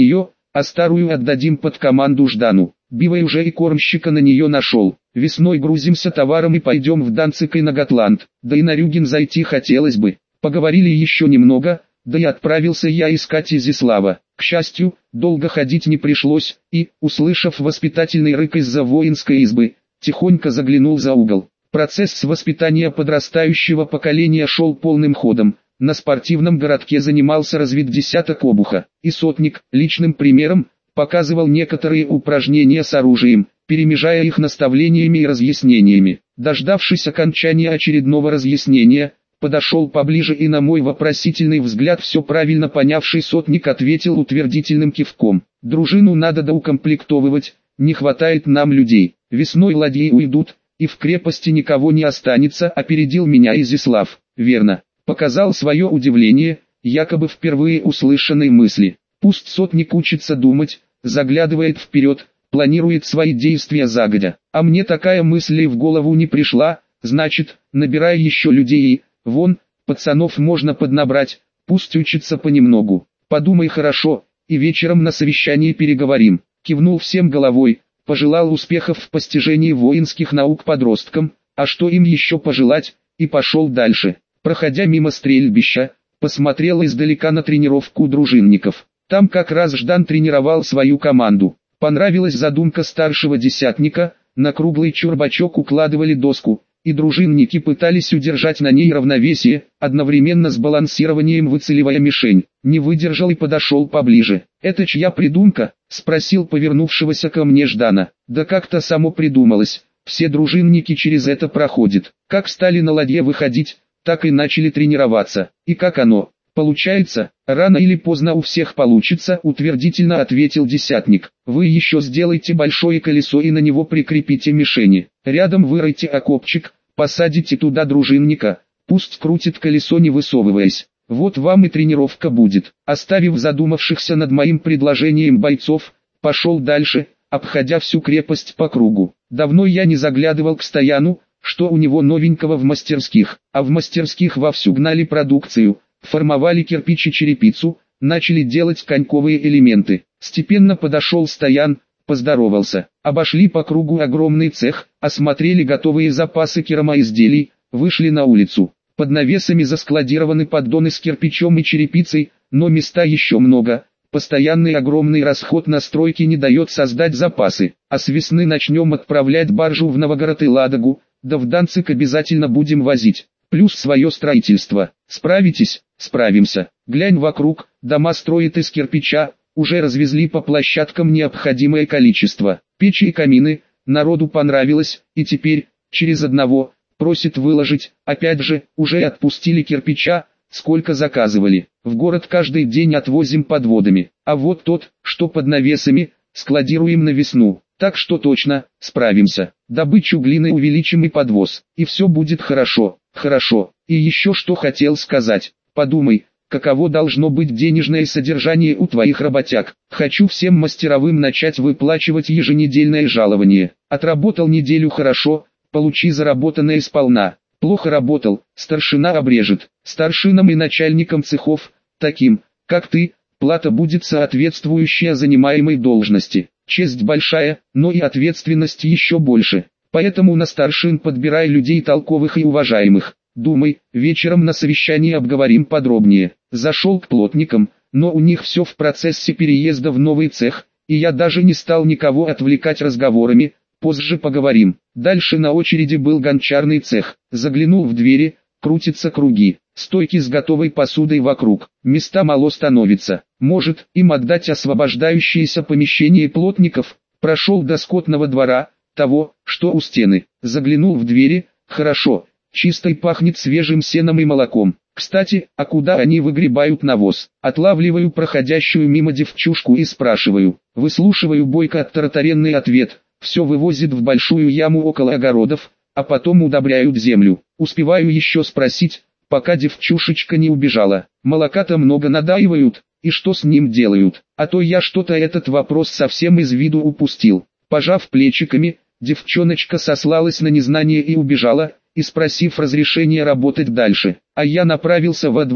а старую отдадим под команду Ждану. Бивой уже и кормщика на нее нашел. Весной грузимся товаром и пойдем в Данциг и на Готланд, да и на Рюген зайти хотелось бы. Поговорили еще немного, да и отправился я искать Изяслава. К счастью, долго ходить не пришлось, и, услышав воспитательный рык из-за воинской избы, тихонько заглянул за угол. Процесс воспитания подрастающего поколения шел полным ходом. На спортивном городке занимался развит десяток обуха, и сотник, личным примером, показывал некоторые упражнения с оружием, перемежая их наставлениями и разъяснениями. Дождавшись окончания очередного разъяснения, подошел поближе и на мой вопросительный взгляд все правильно понявший сотник ответил утвердительным кивком. Дружину надо доукомплектовывать, не хватает нам людей. Весной ладьи уйдут, и в крепости никого не останется, опередил меня Изяслав. Верно. Показал свое удивление, якобы впервые услышанной мысли. Пусть сотник учится думать, заглядывает вперед, планирует свои действия загодя. А мне такая мысль и в голову не пришла, значит, набирай еще людей и, вон, пацанов можно поднабрать, пусть учатся понемногу. Подумай хорошо, и вечером на совещании переговорим. Кивнул всем головой, пожелал успехов в постижении воинских наук подросткам, а что им еще пожелать, и пошел дальше. Проходя мимо стрельбища, посмотрел издалека на тренировку дружинников. Там как раз Ждан тренировал свою команду. Понравилась задумка старшего десятника, на круглый чурбачок укладывали доску, и дружинники пытались удержать на ней равновесие, одновременно с балансированием выцеливая мишень. Не выдержал и подошел поближе. «Это чья придумка?» — спросил повернувшегося ко мне Ждана. «Да как-то само придумалось, все дружинники через это проходят. Как стали на ладье выходить, так и начали тренироваться. И как оно? Получается, рано или поздно у всех получится», утвердительно ответил десятник. «Вы еще сделайте большое колесо и на него прикрепите мишени. Рядом выройте окопчик, посадите туда дружинника, пусть крутит колесо не высовываясь. Вот вам и тренировка будет». Оставив задумавшихся над моим предложением бойцов, пошел дальше, обходя всю крепость по кругу. Давно я не заглядывал к Стояну, что у него новенького в мастерских, а в мастерских вовсю гнали продукцию, формовали кирпич и черепицу, начали делать коньковые элементы. Степенно подошел Стоян, поздоровался. Обошли по кругу огромный цех, осмотрели готовые запасы керамоизделий, вышли на улицу. Под навесами заскладированы поддоны с кирпичом и черепицей, но места еще много. Постоянный огромный расход на стройки не дает создать запасы, а с весны начнем отправлять баржу в Новгород и Ладогу, да в Данциг обязательно будем возить. Плюс свое строительство. Справитесь? Справимся. Глянь вокруг, дома строят из кирпича, уже развезли по площадкам необходимое количество. Печи и камины, народу понравилось, и теперь, через одного, просит выложить, опять же, уже отпустили кирпича, сколько заказывали. В город каждый день отвозим подводами, а вот тот, что под навесами, складируем на весну. Так что точно, справимся. Добычу глины увеличим и подвоз, и все будет хорошо, хорошо. И еще что хотел сказать, подумай, каково должно быть денежное содержание у твоих работяг. Хочу всем мастеровым начать выплачивать еженедельное жалование. Отработал неделю хорошо, получи заработанное сполна. Плохо работал, старшина обрежет. Старшинам и начальникам цехов, таким, как ты, плата будет соответствующая занимаемой должности. Честь большая, но и ответственность еще больше. Поэтому на старшин подбирай людей толковых и уважаемых. Думай, вечером на совещании обговорим подробнее. Зашел к плотникам, но у них все в процессе переезда в новый цех, и я даже не стал никого отвлекать разговорами, позже поговорим. Дальше на очереди был гончарный цех. Заглянул в двери, крутятся круги, стойки с готовой посудой вокруг. Места мало становится. Может, им отдать освобождающееся помещение плотников? Прошел до скотного двора, того, что у стены. Заглянул в двери, хорошо, чисто и пахнет свежим сеном и молоком. Кстати, а куда они выгребают навоз? Отлавливаю проходящую мимо девчушку и спрашиваю. Выслушиваю бойко оттараторенный ответ. Все вывозит в большую яму около огородов, а потом удобряют землю. Успеваю еще спросить, пока девчушечка не убежала. Молока-то много надаивают, и что с ним делают? А то я что-то этот вопрос совсем из виду упустил. Пожав плечиками, девчоночка сослалась на незнание и убежала, и спросив разрешения работать дальше. А я направился во двор,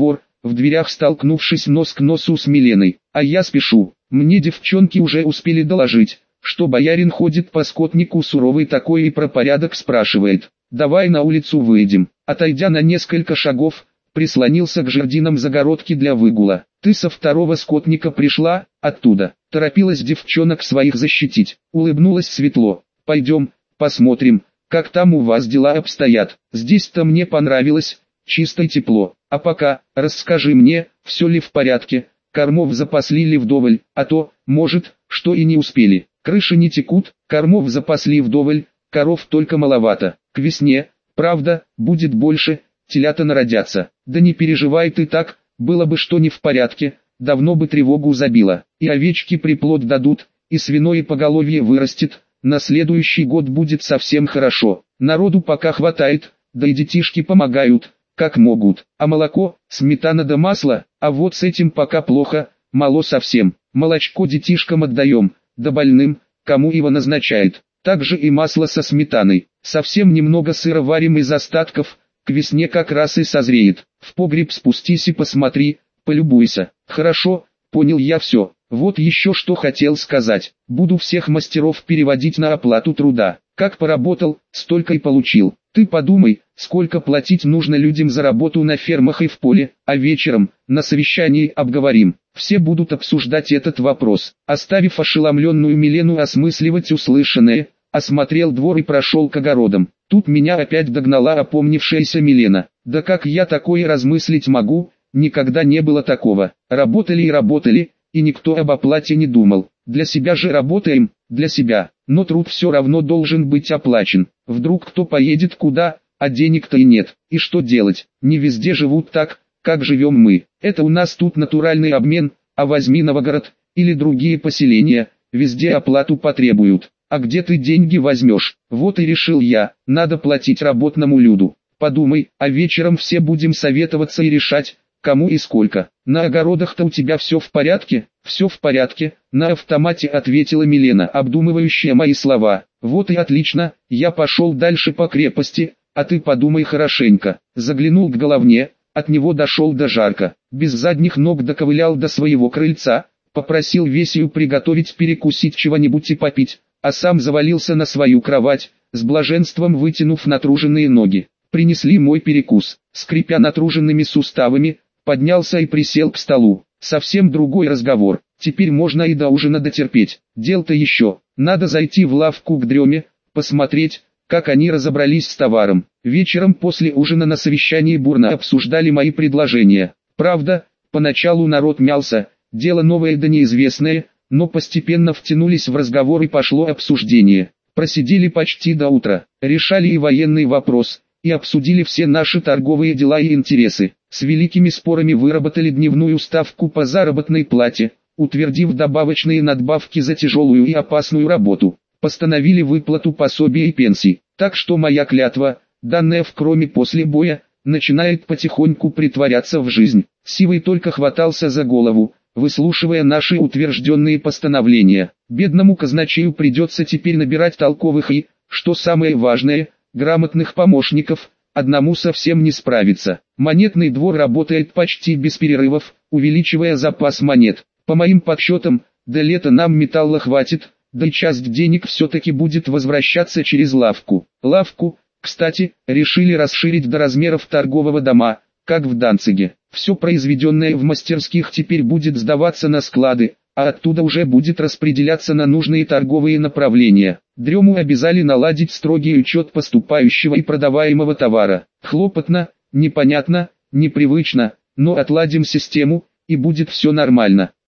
в дверях столкнувшись нос к носу с Миленой. А я спешу. Мне девчонки уже успели доложить, что боярин ходит по скотнику суровый такой и про порядок спрашивает. Давай на улицу выйдем. Отойдя на несколько шагов, прислонился к жердинам загородки для выгула. Ты со второго скотника пришла, оттуда. Торопилась девчонок своих защитить. Улыбнулась светло. Пойдем, посмотрим, как там у вас дела обстоят. Здесь-то мне понравилось, чисто и тепло. А пока, расскажи мне, все ли в порядке, кормов запасли ли вдоволь, а то, может, что и не успели. Крыши не текут, кормов запасли вдоволь, коров только маловато. К весне, правда, будет больше, телята народятся. Да не переживай ты так, было бы что не в порядке, давно бы тревогу забило. И овечки приплод дадут, и свиное поголовье вырастет, на следующий год будет совсем хорошо. Народу пока хватает, да и детишки помогают, как могут. А молоко, сметана да масло, а вот с этим пока плохо, мало совсем. Молочко детишкам отдаем, да больным, кому его назначает. Также и масло со сметаной. Совсем немного сыра варим из остатков, к весне как раз и созреет. В погреб спустись и посмотри, полюбуйся. Хорошо, понял я все. Вот еще что хотел сказать. Буду всех мастеров переводить на оплату труда. Как поработал, столько и получил. Ты подумай, сколько платить нужно людям за работу на фермах и в поле, а вечером, на совещании обговорим. Все будут обсуждать этот вопрос. Оставив ошеломленную Милену осмысливать услышанное, осмотрел двор и прошел к огородам. Тут меня опять догнала опомнившаяся Милена. Да как я такое размыслить могу, никогда не было такого. Работали и работали, и никто об оплате не думал. Для себя же работаем, для себя. Но труд все равно должен быть оплачен. Вдруг кто поедет куда, а денег-то и нет. И что делать? Не везде живут так, как живем мы. Это у нас тут натуральный обмен, а возьми Новгород, или другие поселения, везде оплату потребуют. А где ты деньги возьмешь? Вот и решил я, надо платить работному люду. Подумай, а вечером все будем советоваться и решать, кому и сколько. На огородах-то у тебя все в порядке? Все в порядке, на автомате ответила Милена, обдумывающая мои слова. Вот и отлично, я пошел дальше по крепости, а ты подумай хорошенько. Заглянул к головне, от него дошел до жарко. Без задних ног доковылял до своего крыльца, попросил Весию приготовить перекусить чего-нибудь и попить, а сам завалился на свою кровать, с блаженством вытянув натруженные ноги. Принесли мой перекус, скрипя натруженными суставами, поднялся и присел к столу. Совсем другой разговор, теперь можно и до ужина дотерпеть. Дел-то еще, надо зайти в лавку к Дреме, посмотреть, как они разобрались с товаром. Вечером после ужина на совещании бурно обсуждали мои предложения. Правда, поначалу народ мялся, дело новое да неизвестное, но постепенно втянулись в разговор и пошло обсуждение. Просидели почти до утра, решали и военный вопрос, и обсудили все наши торговые дела и интересы. С великими спорами выработали дневную ставку по заработной плате, утвердив добавочные надбавки за тяжелую и опасную работу. Постановили выплату пособий и пенсий. Так что моя клятва, данная в Кроме после боя, начинает потихоньку притворяться в жизнь. Сивый только хватался за голову, выслушивая наши утвержденные постановления. Бедному казначею придется теперь набирать толковых и, что самое важное, грамотных помощников, одному совсем не справиться. Монетный двор работает почти без перерывов, увеличивая запас монет. По моим подсчетам, до лета нам металла хватит, да и часть денег все-таки будет возвращаться через лавку. Лавку, кстати, решили расширить до размеров торгового дома, как в Данциге. Все произведенное в мастерских теперь будет сдаваться на склады, а оттуда уже будет распределяться на нужные торговые направления. Дрему обязали наладить строгий учет поступающего и продаваемого товара. Хлопотно, непонятно, непривычно, но отладим систему, и будет все нормально.